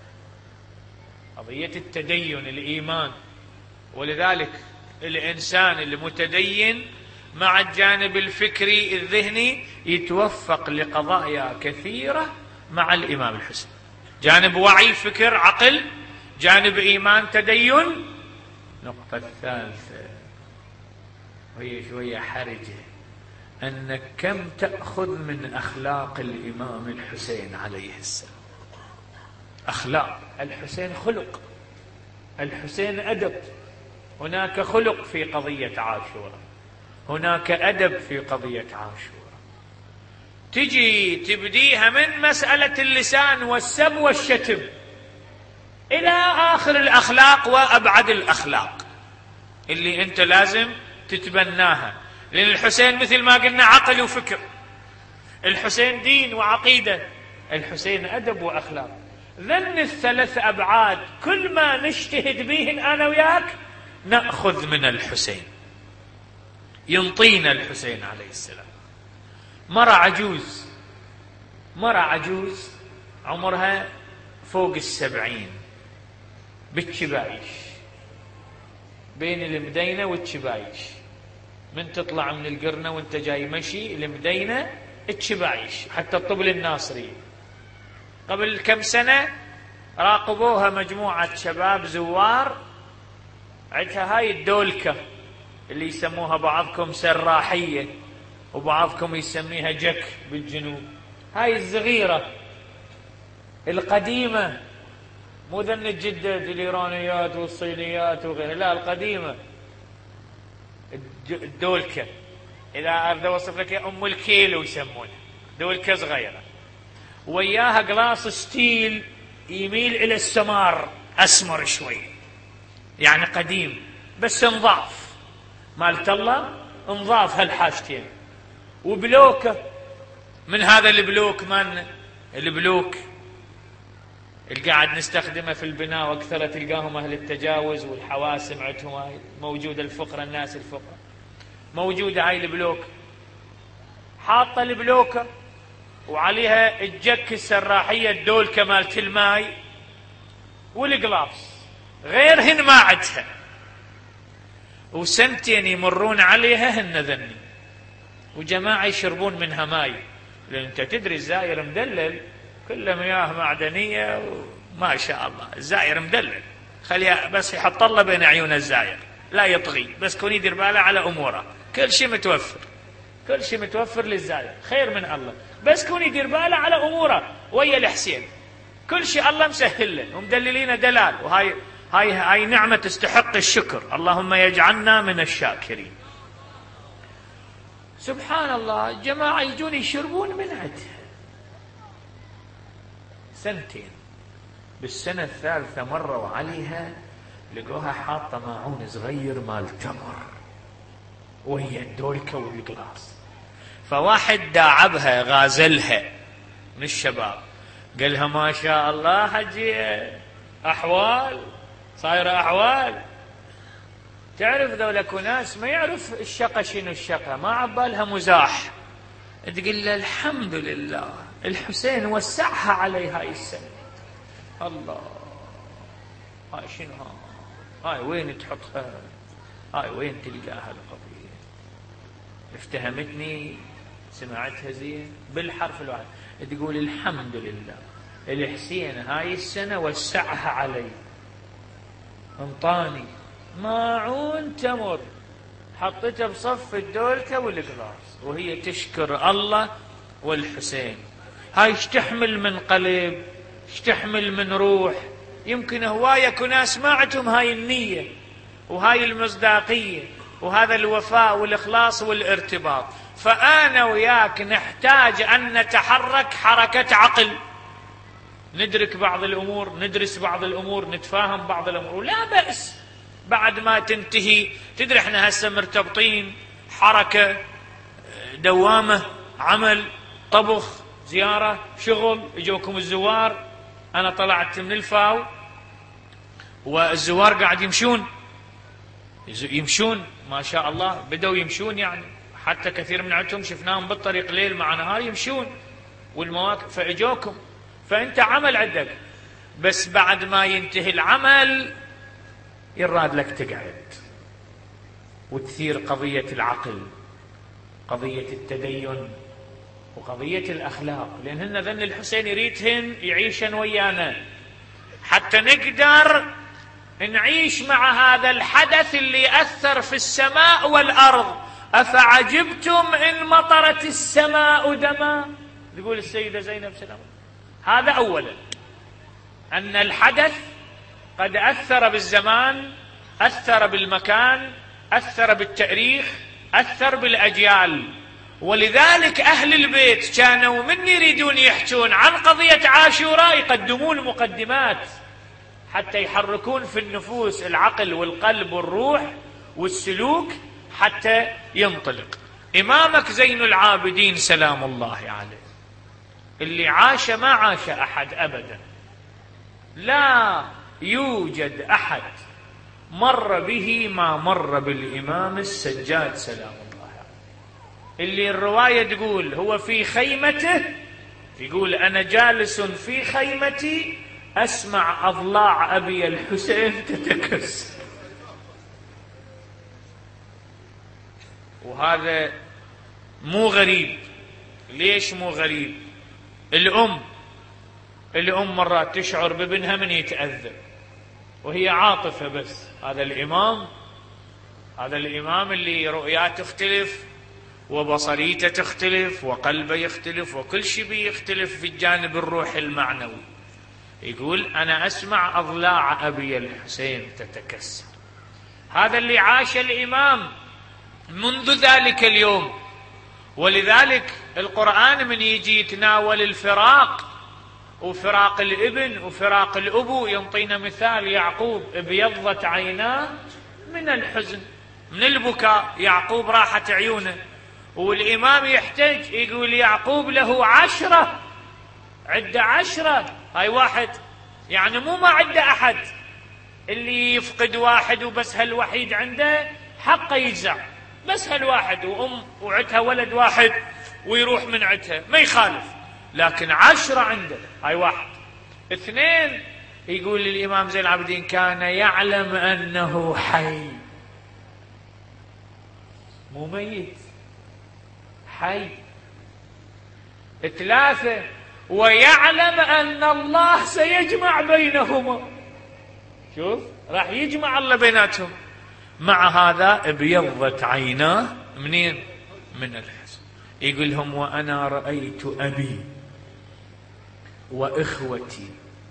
قضية التدين الإيمان. ولذلك الإنسان المتدين مع الجانب الفكري الذهني يتوفق لقضايا كثيرة مع الإمام الحسين. جانب وعي فكر عقل، جانب إيمان تدين. النقطة الثالثة وهي شوية حرجة، أنك كم تأخذ من أخلاق الإمام الحسين عليه السلام. أخلاق الحسين خلق، الحسين أدب. هناك خلق في قضية عاشوراء، هناك أدب في قضية عاشوراء. تجي تبديها من مسألة اللسان والسب والشتم إلى آخر الأخلاق وأبعد الأخلاق اللي أنت لازم تتبناها. لأن الحسين مثل ما قلنا عقل وفكر، الحسين دين وعقيدة، الحسين أدب وأخلاق. ذن الثلاث أبعاد كل ما نجتهد بيهن أنا وياك نأخذ من الحسين. ينطينا الحسين عليه السلام. مرة عجوز، مرة عجوز عمرها فوق السبعين بالتشبايش، بين المدينة والتشبايش. من تطلع من القرنة وانت جاي مشي المدينة التشبايش حتى الطبل الناصري. قبل كم سنة راقبوها مجموعة شباب زوار، عندها هاي الدولكة اللي يسموها بعضكم سراحية وبعضكم يسميها جك بالجنوب. هاي الصغيرة القديمة، مو ذن الجدد الإيرانيات والصينيات وغيرها، لا القديمة الدولكة. إذا أريد أوصف لك أم الكيلو يسمونها، دولكة صغيرة وياها قلاص ستيل يميل إلى السمار أسمر شوي، يعني قديم بس نظاف مالت الله، نظاف هالحاجتين. وبلوكة من هذا البلوك، من البلوك اللي قاعد نستخدمه في البناء واكثر تلقاهم اهل التجاوز والحواسم عندهم هاي موجوده، الفقره الناس الفقره موجوده هاي البلوك. حاطه البلوكه وعليها الجك السراحيه الدولكه مالت الماي والقلاص، غيرهن ما عدها. وسنتين يمرون عليها هن ذني، وجماعه يشربون منها ماي، لان انت تدري الزاير مدلل كله مياه معدنيه وما شاء الله. الزاير مدلل، خليها بس يحط الله بين عيون الزاير، لا يطغي، بس كون يدير باله على اموره. كل شيء متوفر، كل شيء متوفر للزاير، خير من الله، بس كون يدير باله على اموره. ويا الحسين كل شيء الله مسهل له ومدللين دلال، وهاي هاي هاي نعمه تستحق الشكر. اللهم يجعلنا من الشاكرين. سبحان الله، جماعه يجون يشربون من عندها سنتين. بالسنة الثالثة مروا عليها لقوها حاطة ماعون صغير مال تمر وهي الدولكة والقلاص. فواحد داعبها غازلها من الشباب، قالها ما شاء الله حجية، أحوال صايرة أحوال. تعرف ذولك ناس ما يعرف الشقة شنو الشقة، ما عبالها مزاح. تقول له الحمد لله الحسين وسعها علي هاي السنة. الله، هاي شنو هاي وين تحطها، هاي وين تلقاها القضية. افتهمتني، سمعتها زين بالحرف الواحد. تقول الحمد لله الحسين هاي السنة وسعها علي، انطاني ماعون تمر حطيتها بصف الدولكة والقلاص، وهي تشكر الله والحسين. هاي ايش تحمل من قلب، ايش تحمل من روح، يمكن هواية كناس ما عندهم هاي النية وهاي المصداقية وهذا الوفاء والإخلاص والارتباط. فأنا وياك نحتاج أن نتحرك حركة عقل، ندرك بعض الأمور، ندرس بعض الأمور، نتفاهم بعض الأمور، ولا بأس بعد ما تنتهي. تدري احنا هسه مرتبطين، حركة، دوامة، عمل، طبخ، زيارة، شغل، يجوكم الزوار. أنا طلعت من الفاو والزوار قاعد يمشون يمشون ما شاء الله، بدأوا يمشون، يعني حتى كثير من عندهم شفناهم بالطريق ليل مع نهار يمشون والمواقف، فإجوكم. فأنت عمل عندك، بس بعد ما ينتهي العمل يراد لك تقعد وتثير قضية العقل، قضية التدين، وقضية الأخلاق، لأن هن ذن الحسين يريدهن يعيشن ويانا حتى نقدر نعيش مع هذا الحدث اللي أثر في السماء والأرض. أفعجبتم إن مطرت السماء دما، يقول السيدة زينب سلام. هذا أولا، أن الحدث قد أثر بالزمان، أثر بالمكان، أثر بالتاريخ، أثر بالأجيال. ولذلك أهل البيت كانوا من يريدون يحجون عن قضية عاشوراء يقدمون مقدمات حتى يحركون في النفوس العقل والقلب والروح والسلوك حتى ينطلق. إمامك زين العابدين سلام الله عليه اللي عاش ما عاش أحد أبدا، لا يوجد أحد مر به ما مر بالإمام السجاد سلام الله عليه، اللي الرواية تقول هو في خيمته، يقول أنا جالس في خيمتي أسمع أضلاع أبي الحسين تتكسر. وهذا مو غريب. ليش مو غريب؟ الأم الأم مرات تشعر بابنها من يتأذى وهي عاطفة بس. هذا الإمام هذا الإمام اللي رؤياته تختلف وبصريته تختلف وقلبه يختلف وكل شيء بيختلف في الجانب الروحي المعنوي. يقول أنا أسمع أضلاع أبي الحسين تتكسر. هذا اللي عاش الإمام منذ ذلك اليوم. ولذلك القرآن من يجي يتناول الفراق وفراق الابن وفراق الأبو ينطينا مثال يعقوب ابيضت عيناه من الحزن، من البكاء. يعقوب راحت عيونه. والإمام يحتج يقول يعقوب له عشرة، عدة عشرة. هاي واحد يعني مو ما عنده أحد، اللي يفقد واحد وبس هالوحيد عنده حقه يجزع، بس هالواحد، وأم وعدها ولد واحد ويروح من عدها ما يخالف، لكن عشرة عنده. هاي واحد. اثنين، يقول الإمام زين العابدين كان يعلم أنه حي، مو ميت، حي. ثلاثة، ويعلم أن الله سيجمع بينهما. شوف راح يجمع الله بيناتهم. مع هذا ابيضت عيناه منين؟ من الحزن. يقول لهم وأنا رأيت أبي وإخوتي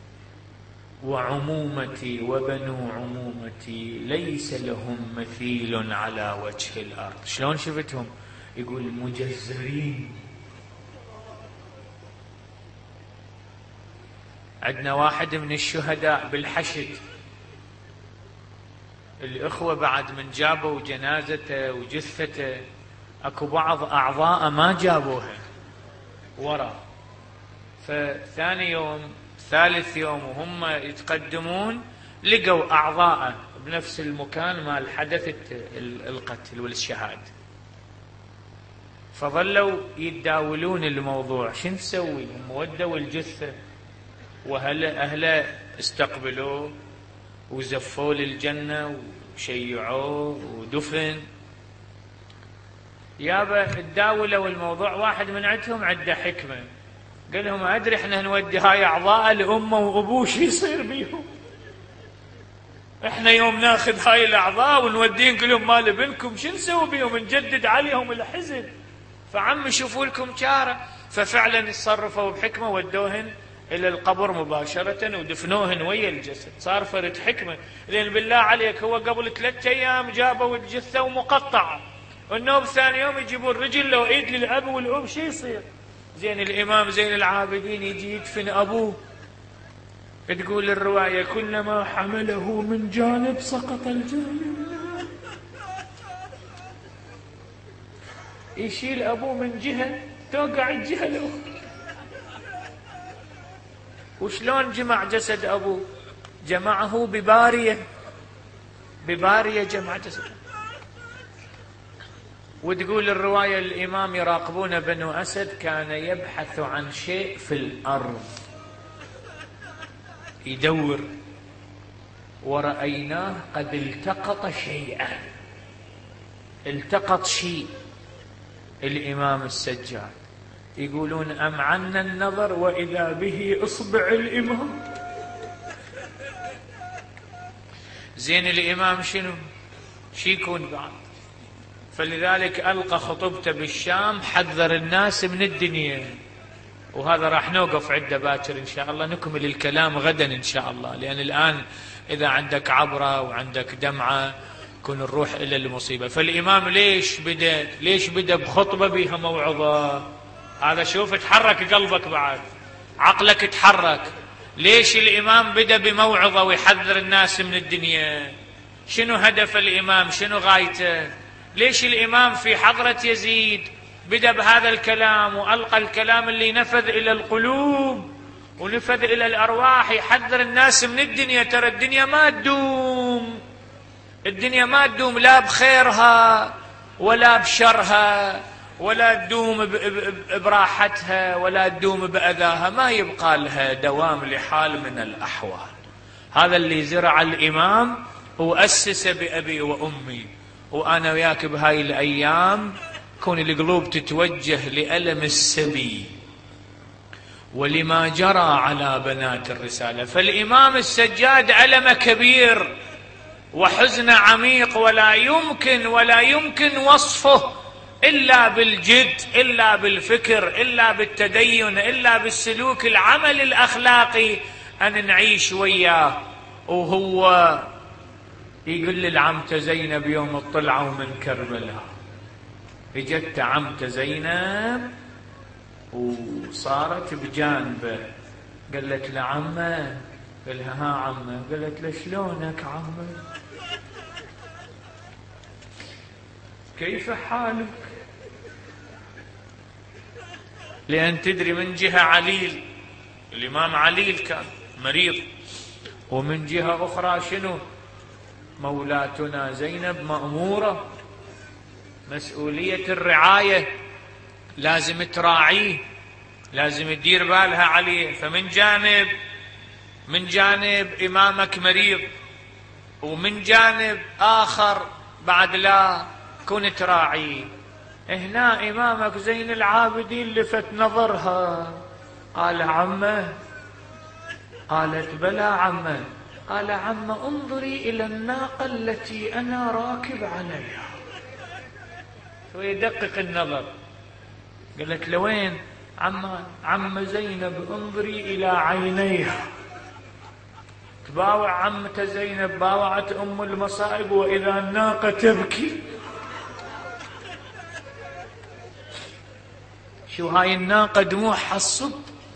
وعمومتي وبنو عمومتي ليس لهم مثيل على وجه الأرض. شلون شفتهم؟ يقول مجزرين. عندنا واحد من الشهداء بالحشد، الإخوة بعد من جابوا جنازته وجثته أكو بعض أعضاء ما جابوها ورا، فثاني يوم ثالث يوم وهم يتقدمون لقوا أعضاء بنفس المكان مال حدث القتل والشهادة. فظلوا يتداولون الموضوع شو نسوي. هم ودوا الجثة وهلا أهله استقبلوه وزفوه للجنة وشيعوه ودفن. يابا تداولوا الموضوع. واحد من عندهم عنده حكمة، قال لهم أدري احنا نودي هاي أعضاء لأمه وأبوه شو يصير بيهم. احنا يوم ناخذ هاي الأعضاء ونودين كلهم مال ابنكم شو نسوي بيهم؟ نجدد عليهم الحزن. فعم شوفوا لكم شارة. ففعلا يتصرفوا بحكمة ودوهن إلى القبر مباشرة ودفنوهن ويا الجسد. صار فرد حكمة، لأن بالله عليك هو قبل ثلاثة أيام جابوا الجثة ومقطعة، والنوب ثاني يوم يجيبون رجل لو إيد للأب والأم، شي يصير؟ زين الإمام زين العابدين يجي يدفن أبوه، تقول الرواية كلما حمله من جانب سقط الجانب، يشيل أبوه من جهة توقع الجهة الأخرى. وشلون جمع جسد أبوه؟ جمعه ببارية، ببارية جمع جسد. وتقول الرواية الإمام يراقبون بنو أسد كان يبحث عن شيء في الأرض، يدور، ورأيناه قد التقط شيئا، التقط شيء الإمام السجاد. يقولون أمعنا النظر وإذا به إصبع الإمام. زين الإمام شنو شي يكون بعد؟ فلذلك ألقى خطبته بالشام، حذر الناس من الدنيا. وهذا راح نوقف عنده باكر إن شاء الله، نكمل الكلام غدا إن شاء الله، لأن الآن إذا عندك عبرة وعندك دمعة كن نروح إلى المصيبة. فالإمام ليش بدأ ليش بدأ بخطبة بها موعظة؟ هذا شوف تحرك قلبك بعد، عقلك تحرك. ليش الإمام بدأ بموعظة ويحذر الناس من الدنيا؟ شنو هدف الإمام؟ شنو غايته؟ ليش الإمام في حضرة يزيد بدأ بهذا الكلام وألقى الكلام اللي نفذ إلى القلوب ونفذ إلى الأرواح، يحذر الناس من الدنيا؟ ترى الدنيا ما تدوم، الدنيا ما تدوم لا بخيرها ولا بشرها، ولا تدوم براحتها ولا تدوم بأذاها، ما يبقى لها دوام لحال من الأحوال. هذا اللي زرع الإمام وأسس بأبي وأمي. وأنا وياك بهاي الأيام كون القلوب تتوجه لألم السبي ولما جرى على بنات الرسالة. فالإمام السجاد ألم كبير وحزن عميق، ولا يمكن ولا يمكن وصفه إلا بالجد، إلا بالفكر، إلا بالتدين، إلا بالسلوك العمل الأخلاقي، أن نعيش وياه. وهو يقول للعمة زينب يوم الطلعة من كربلاء، اجت عمة زينب وصارت بجانبه، قالت لعمه، قال لها ها عمه، قالت له شلونك عمه؟ كيف حالك؟ لأن تدري من جهة عليل، الإمام عليل كان مريض، ومن جهة أخرى شنو؟ مولاتنا زينب مأمورة، مسؤولية الرعاية لازم تراعيه، لازم تدير بالها عليه. فمن جانب من جانب إمامك مريض، ومن جانب آخر بعد لا كن تراعيه. هنا إمامك زين العابدين لفت نظرها، قال عمه، قالت بلى عمه، قال عمه انظري إلى الناقة التي أنا راكب عليها. ويدقق النظر، قالت لوين؟ عم عم زينب انظري إلى عينيها. تباوع عمة زينب، باوعت أم المصائب، وإذا الناقة تبكي. شو هاي الناقة دموعها الصب.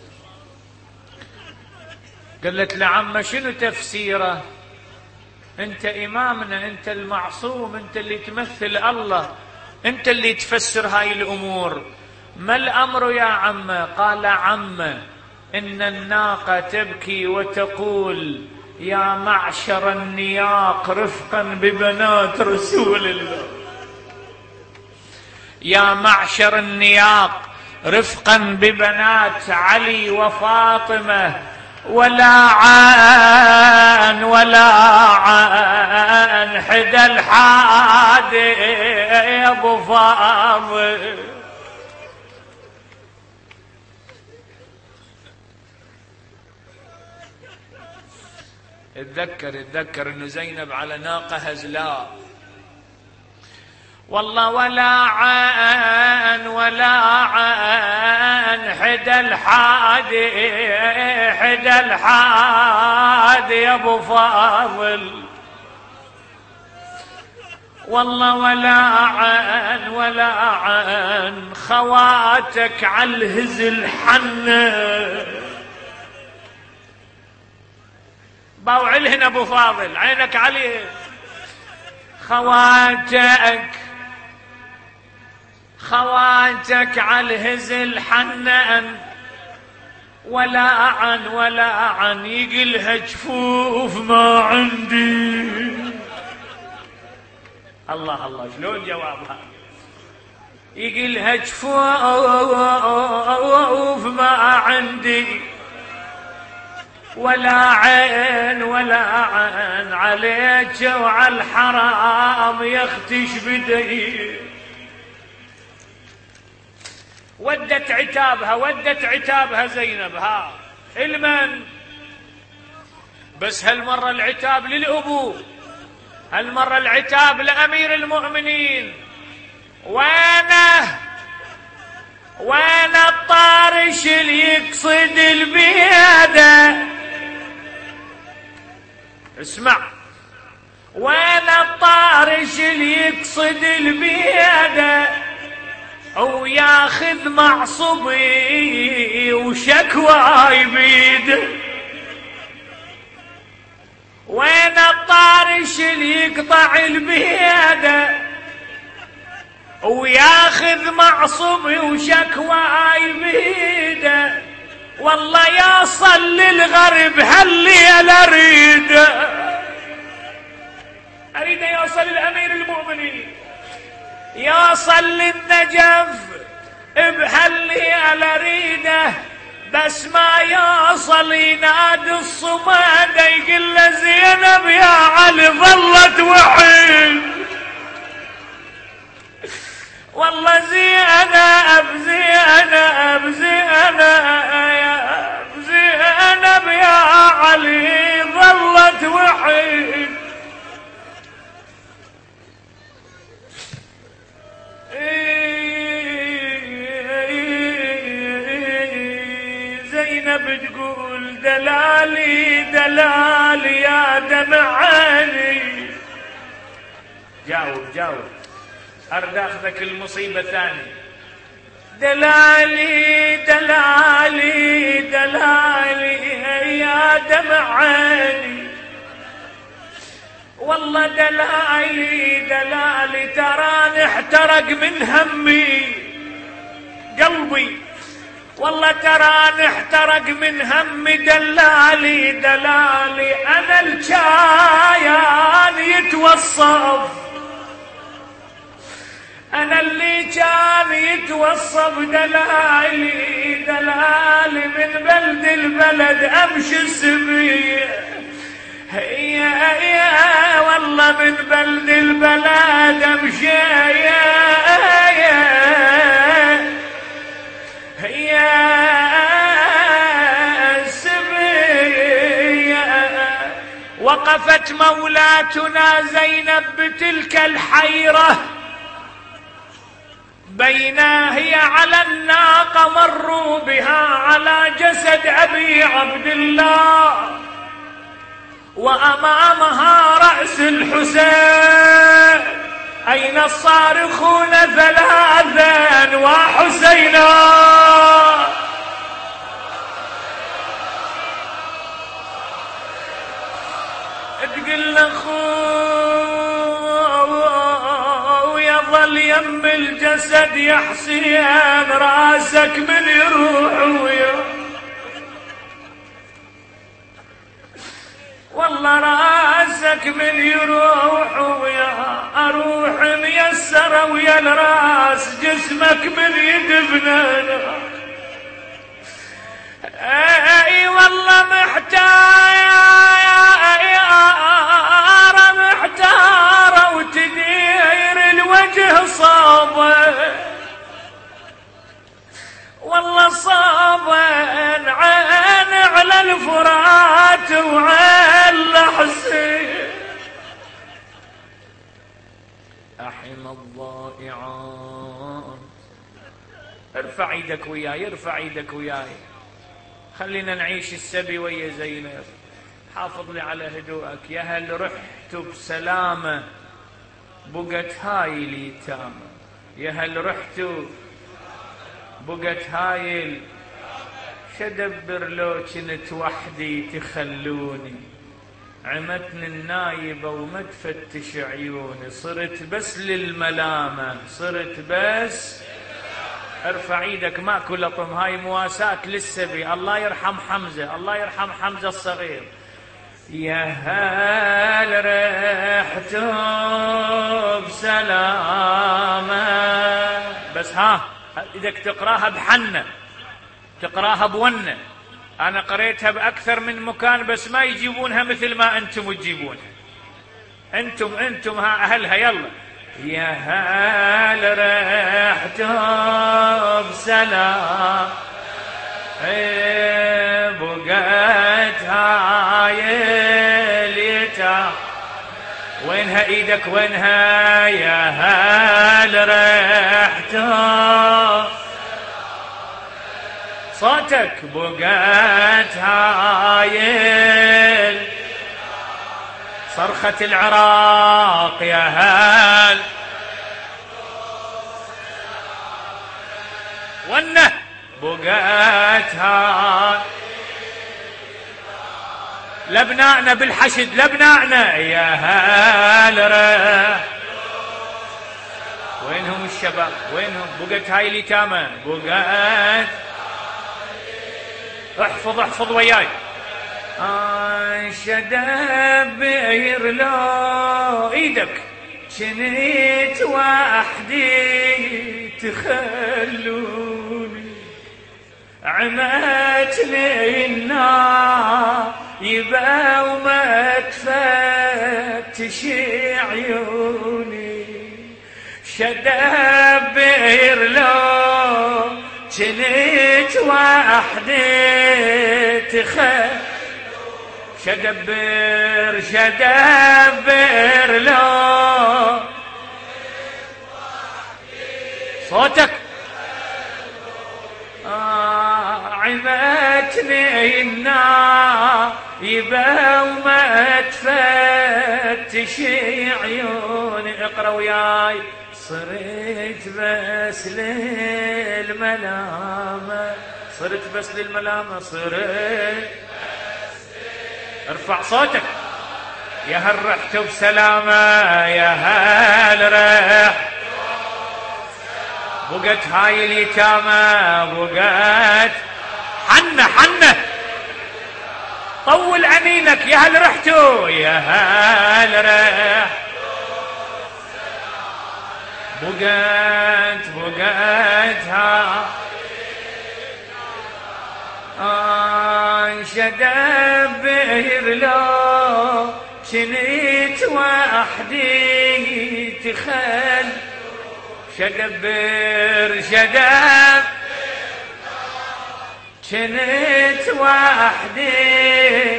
قالت لعمة شنو تفسيره؟ انت إمامنا، انت المعصوم، انت اللي تمثل الله، انت اللي تفسر هاي الأمور، ما الأمر يا عمة؟ قال عمة إن الناقة تبكي وتقول يا معشر النياق رفقا ببنات رسول الله، يا معشر النياق رفقا ببنات علي وفاطمة، ولا عن ولا عن حدا الحادي يا ابو فاضل. اتذكر اتذكر انه زينب على ناقة هزلاء، والله ولا عن ولا عن حدا حدا الحادي حدا الحادي يا ابو فاضل، والله ولا عن ولا عن خواتك عالهزل حنه. باوعلهن ابو فاضل عينك عليه. خواتك خواتك عالهزل حنان، ولا عن ولا عن يقلها جفوف ما عندي. الله الله شلون جوابها؟ يقلها جفوف ما عندي، ولا عين ولا عين عليك وعلى الحرام يختش بدي. ودت عتابها ودت عتابها زينب ها المن، بس هالمرة العتاب للأبو، هالمرة العتاب لأمير المؤمنين. وينه وين الطارش اللي يقصد البيادة؟ اسمع، وين الطارش اللي يقصد البيادة وياخذ معصبي وشكواي بيده؟ وين الطارش اللي يقطع البيادة وياخذ معصبي وشكواي بيده؟ والله يصل للغرب هالليل اريده، اريد يوصل الامير المؤمنين، يوصل للنجف بهالليل اريده، بس ما يوصل ينادي الصمد يقول له زينب يا علي ظلت وحيد. والله زينب زينب زينب يا زينب يا علي ظلت وحيد. زينب تقول دلالي دلالي يا دمع عيني. جاوب جاوب أرد أخذك المصيبة ثانية. دلالي دلالي دلالي يا دمع عيني، والله دلالي دلالي تراني احترق من همي قلبي، والله تراني احترق من همي. دلالي دلالي أنا الكايان يتوصف، أنا اللي كان يتوصف. دلالي دلالي من بلد البلد أمشي السبيل، هي هي والله من بلد البلد أمشي هي هي السبيل. وقفت مولاتنا زينب بتلك الحيرة، بينا هي على الناقة مروا بها على جسد أبي عبد الله، وأمامها رأس الحسين. أين الصارخون ثلاثا وحسينا؟ تقل أخو يظل يم الجسد يا حسين، راسك من يروح ويا، والله راسك من يروح ويا، اروح ميسره ويا الراس جسمك من يدفننا. اي والله محتاره محتاره وتدير الوجه صابه، والله صابه عين على الفرات وعلى حسين. أحم الضائعات ارفع ايدك وياي، ارفع ايدك وياي، خلينا نعيش السبي ويا زينب. حافظ لي على هدوءك. يا هل رحت بسلامة بقت هاي اليتامى، يا هل رحت بقت هاي، شدبر لو كنت وحدي تخلوني، عمتني النايبة وما تفتش عيوني، صرت بس للملامة، صرت بس. ارفع ايدك، ماكو لطم، هاي مواساة للسبي. الله يرحم حمزة، الله يرحم حمزة الصغير. يا هل رحت بسلامة، بس ها اذا تقراها بحنة، تقراها بونة. انا قريتها باكثر من مكان بس ما يجيبونها مثل ما انتم تجيبونها. انتم انتم ها اهلها. يلا. يا هل رحت بسلام بقت هاي اليتامى، وينها ايدك وينها؟ يا هل رحت صوتك بقت هاي صرخة العراق. يا هل ونه بقت هاي لبنائنا بالحشد، لبنائنا. يا هل رح وينهم الشباب؟ وينهم؟ بقت هاي اليتامى، بقت. احفظ احفظ وياي. شدبر لو ايدك كنت وحدي تخلوني، عمتني النايبة وما تفتش عيوني، شدبر لو كنت وحدي تخلوني، شدبر شدبر لو صوتك. آه عمتني النايبة وما تفتش عيوني. اقرا وياي. صرت بس للملامة، صرت بس للملامة، صرت. ارفع صوتك. يا هل رحت بسلامة، يا هل رحت بقت هاي اليتامى، بقت. حنة حنة، طول أنينك. يا هل رحتوا، يا هل رحت بقت بقت ها شدبر لو كنت وحدي تخل، شدبر شدب كنت وحدي.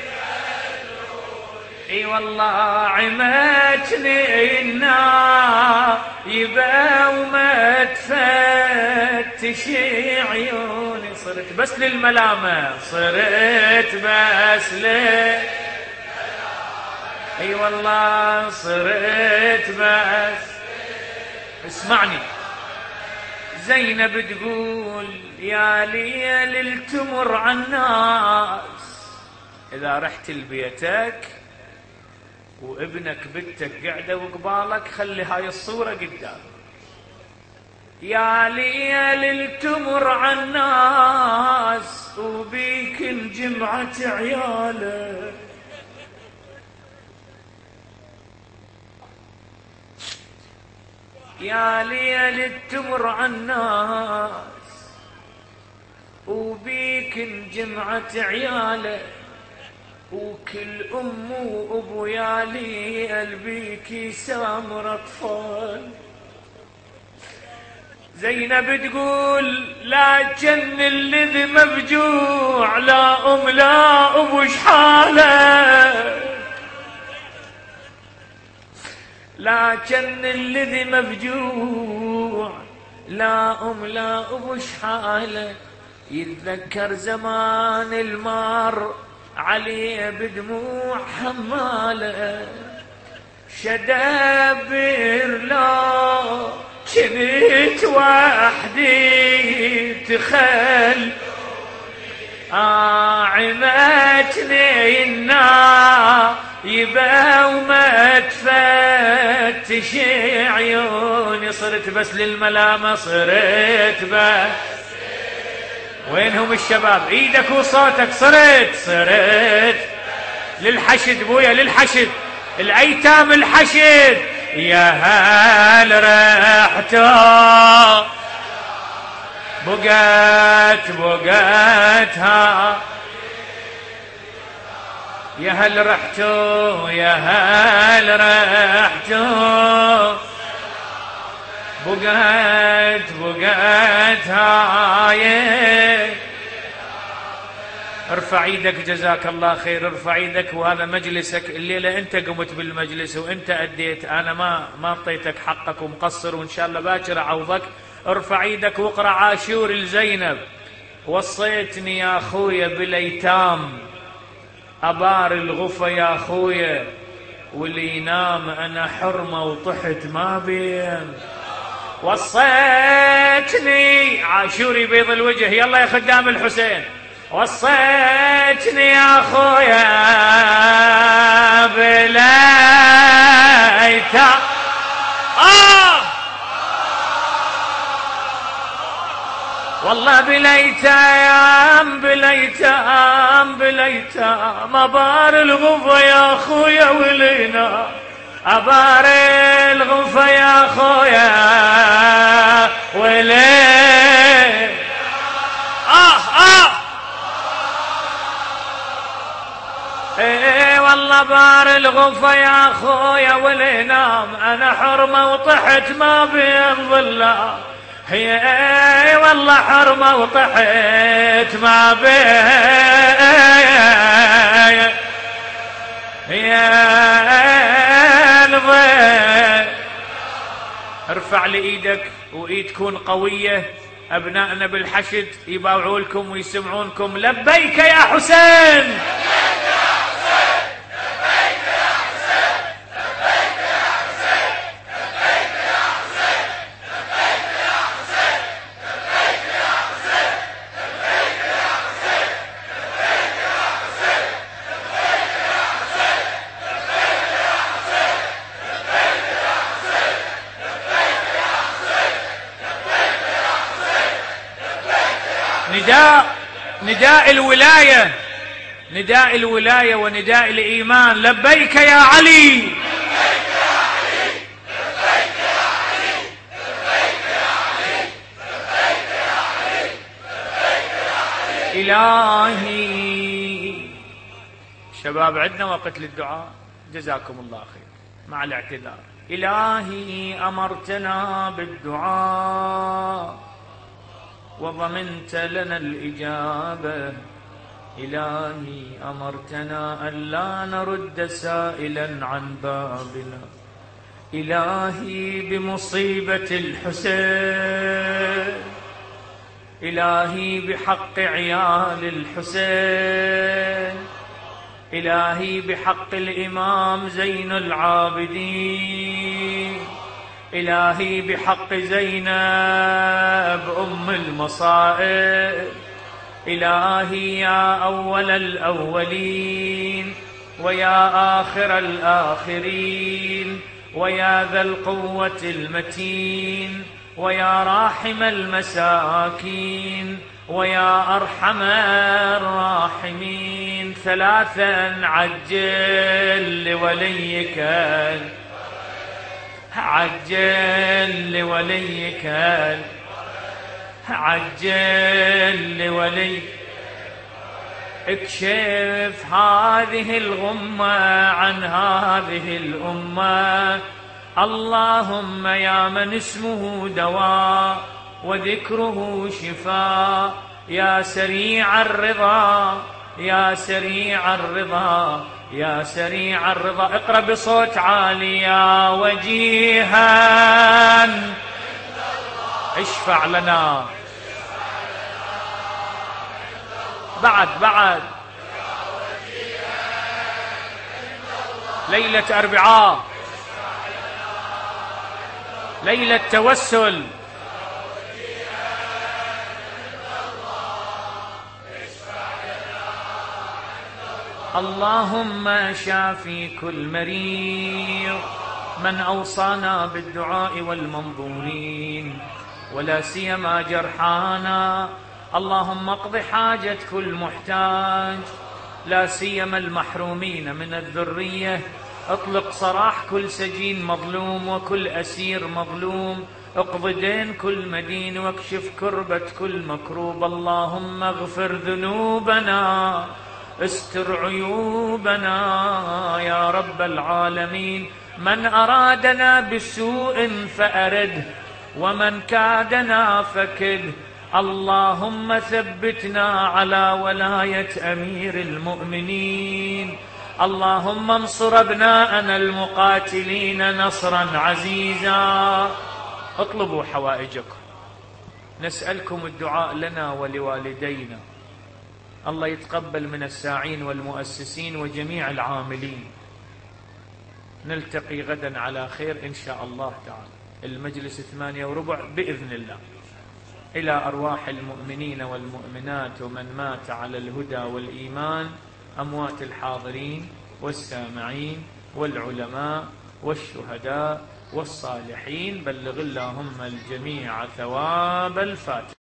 اي والله عمتني النايبة وما تفتش عيوني، صرت بس للملامة، صرت بس لل. اي والله صرت بس. اسمعني. زينب تقول يا ليل التمر عالناس، اذا رحت لبيتك وابنك بنتك قاعده وقبالك خلي هاي الصوره قدام. يا ليل التمر عالناس وبيك الجمعه عياله، يا ليل التمر عالناس وبيك الجمعه عياله، وكل أم وأبو يا ليل بيكي سامر أطفال. زينب تقول لكن الذي مفجوع لا أم لا أبو شحالة، لكن الذي مفجوع لا أم لا أبو شحالة، يتذكر زمان المار عليه بدموع حمالة، شدبر لا كنت وحدي تخل عمتني النايبة وما تفتش عيوني، صرت بس للملامة صرت بس. وينهم الشباب؟ ايدك وصوتك. صرت صرت للحشد بويا، للحشد الايتام الحشد. يا هل رحتوا بقت بقتها، يا هل رحتوا يا هل رحتوا بقت بقتها. ارفع ايدك جزاك الله خير، ارفع ايدك، وهذا مجلسك الليله، انت قمت بالمجلس وانت اديت، انا ما ما اعطيتك حقك ومقصر، وان شاء الله باكر اعوضك. ارفع ايدك واقرا عاشور لزينب. وصيتني يا اخويا بالايتام ابار الغفا يا اخويا، واللي ينام انا حرمه وطحت ما بين. وصيتني عاشوري بيض الوجه، يلا يا خدام الحسين. وصيتني يا اخويا بالايتام آه والله بالايتام بالايتام بالايتام ابار الغفا يا اخويا ولينا، ابار الغفا يا اخويا ولينا. اه اه ايه والله بار الغفا يا اخويا ولينام، انا حرمه وطحت ما بين ظلام. هي ايه والله حرمه وطحت ما بين يا الظل. ارفع لي ايدك وايد تكون قويه، ابنائنا بالحشد يباوعوا لكم ويسمعونكم. لبيك يا حسين، نداء نداء الولاية، نداء الولاية ونداء الإيمان. لبيك يا علي، لبيك يا علي، لبيك يا علي، لبيك يا علي، لبيك يا علي، لبيك يا علي. إلهي شباب عندنا وقت للدعاء، جزاكم الله خير مع الاعتذار. إلهي أمرتنا بالدعاء وضمنت لنا الإجابة، إلهي أمرتنا ألا نرد سائلا عن بابنا. إلهي بمصيبة الحسين، إلهي بحق عيال الحسين، إلهي بحق الإمام زين العابدين، إلهي بحق زينب أم المصائب، إلهي يا أول الأولين ويا آخر الآخرين ويا ذا القوة المتين ويا راحم المساكين ويا أرحم الراحمين. ثلاثا عجل لوليك، عجل لوليك، عجل لوليك. اكشف هذه الغمة عن هذه الأمة، اللهم يا من اسمه دواء وذكره شفاء، يا سريع الرضا، يا سريع الرضا، يا سريع الرضا. اقرأ بصوت عالي. يا وجيها اشفع لنا. بعد بعد ليلة أربعاء، ليلة توسل. اللهم شافي كل مريض من أوصانا بالدعاء والمنظورين، ولا سيما جرحانا. اللهم اقض حاجة كل محتاج، لا سيما المحرومين من الذرية. اطلق سراح كل سجين مظلوم وكل أسير مظلوم. اقض دين كل مدين واكشف كربة كل مكروب. اللهم اغفر ذنوبنا، استر عيوبنا يا رب العالمين. من أرادنا بسوء فأرده، ومن كادنا فكده. اللهم ثبتنا على ولاية أمير المؤمنين. اللهم انصر أبناءنا المقاتلين نصرا عزيزا. اطلبوا حوائجكم، نسألكم الدعاء لنا ولوالدينا. الله يتقبل من الساعين والمؤسسين وجميع العاملين. نلتقي غدا على خير إن شاء الله تعالى. المجلس ثمانية وربع بإذن الله. إلى أرواح المؤمنين والمؤمنات ومن مات على الهدى والإيمان، أموات الحاضرين والسامعين والعلماء والشهداء والصالحين، بلغ اللهم الجميع ثواب الفاتحة.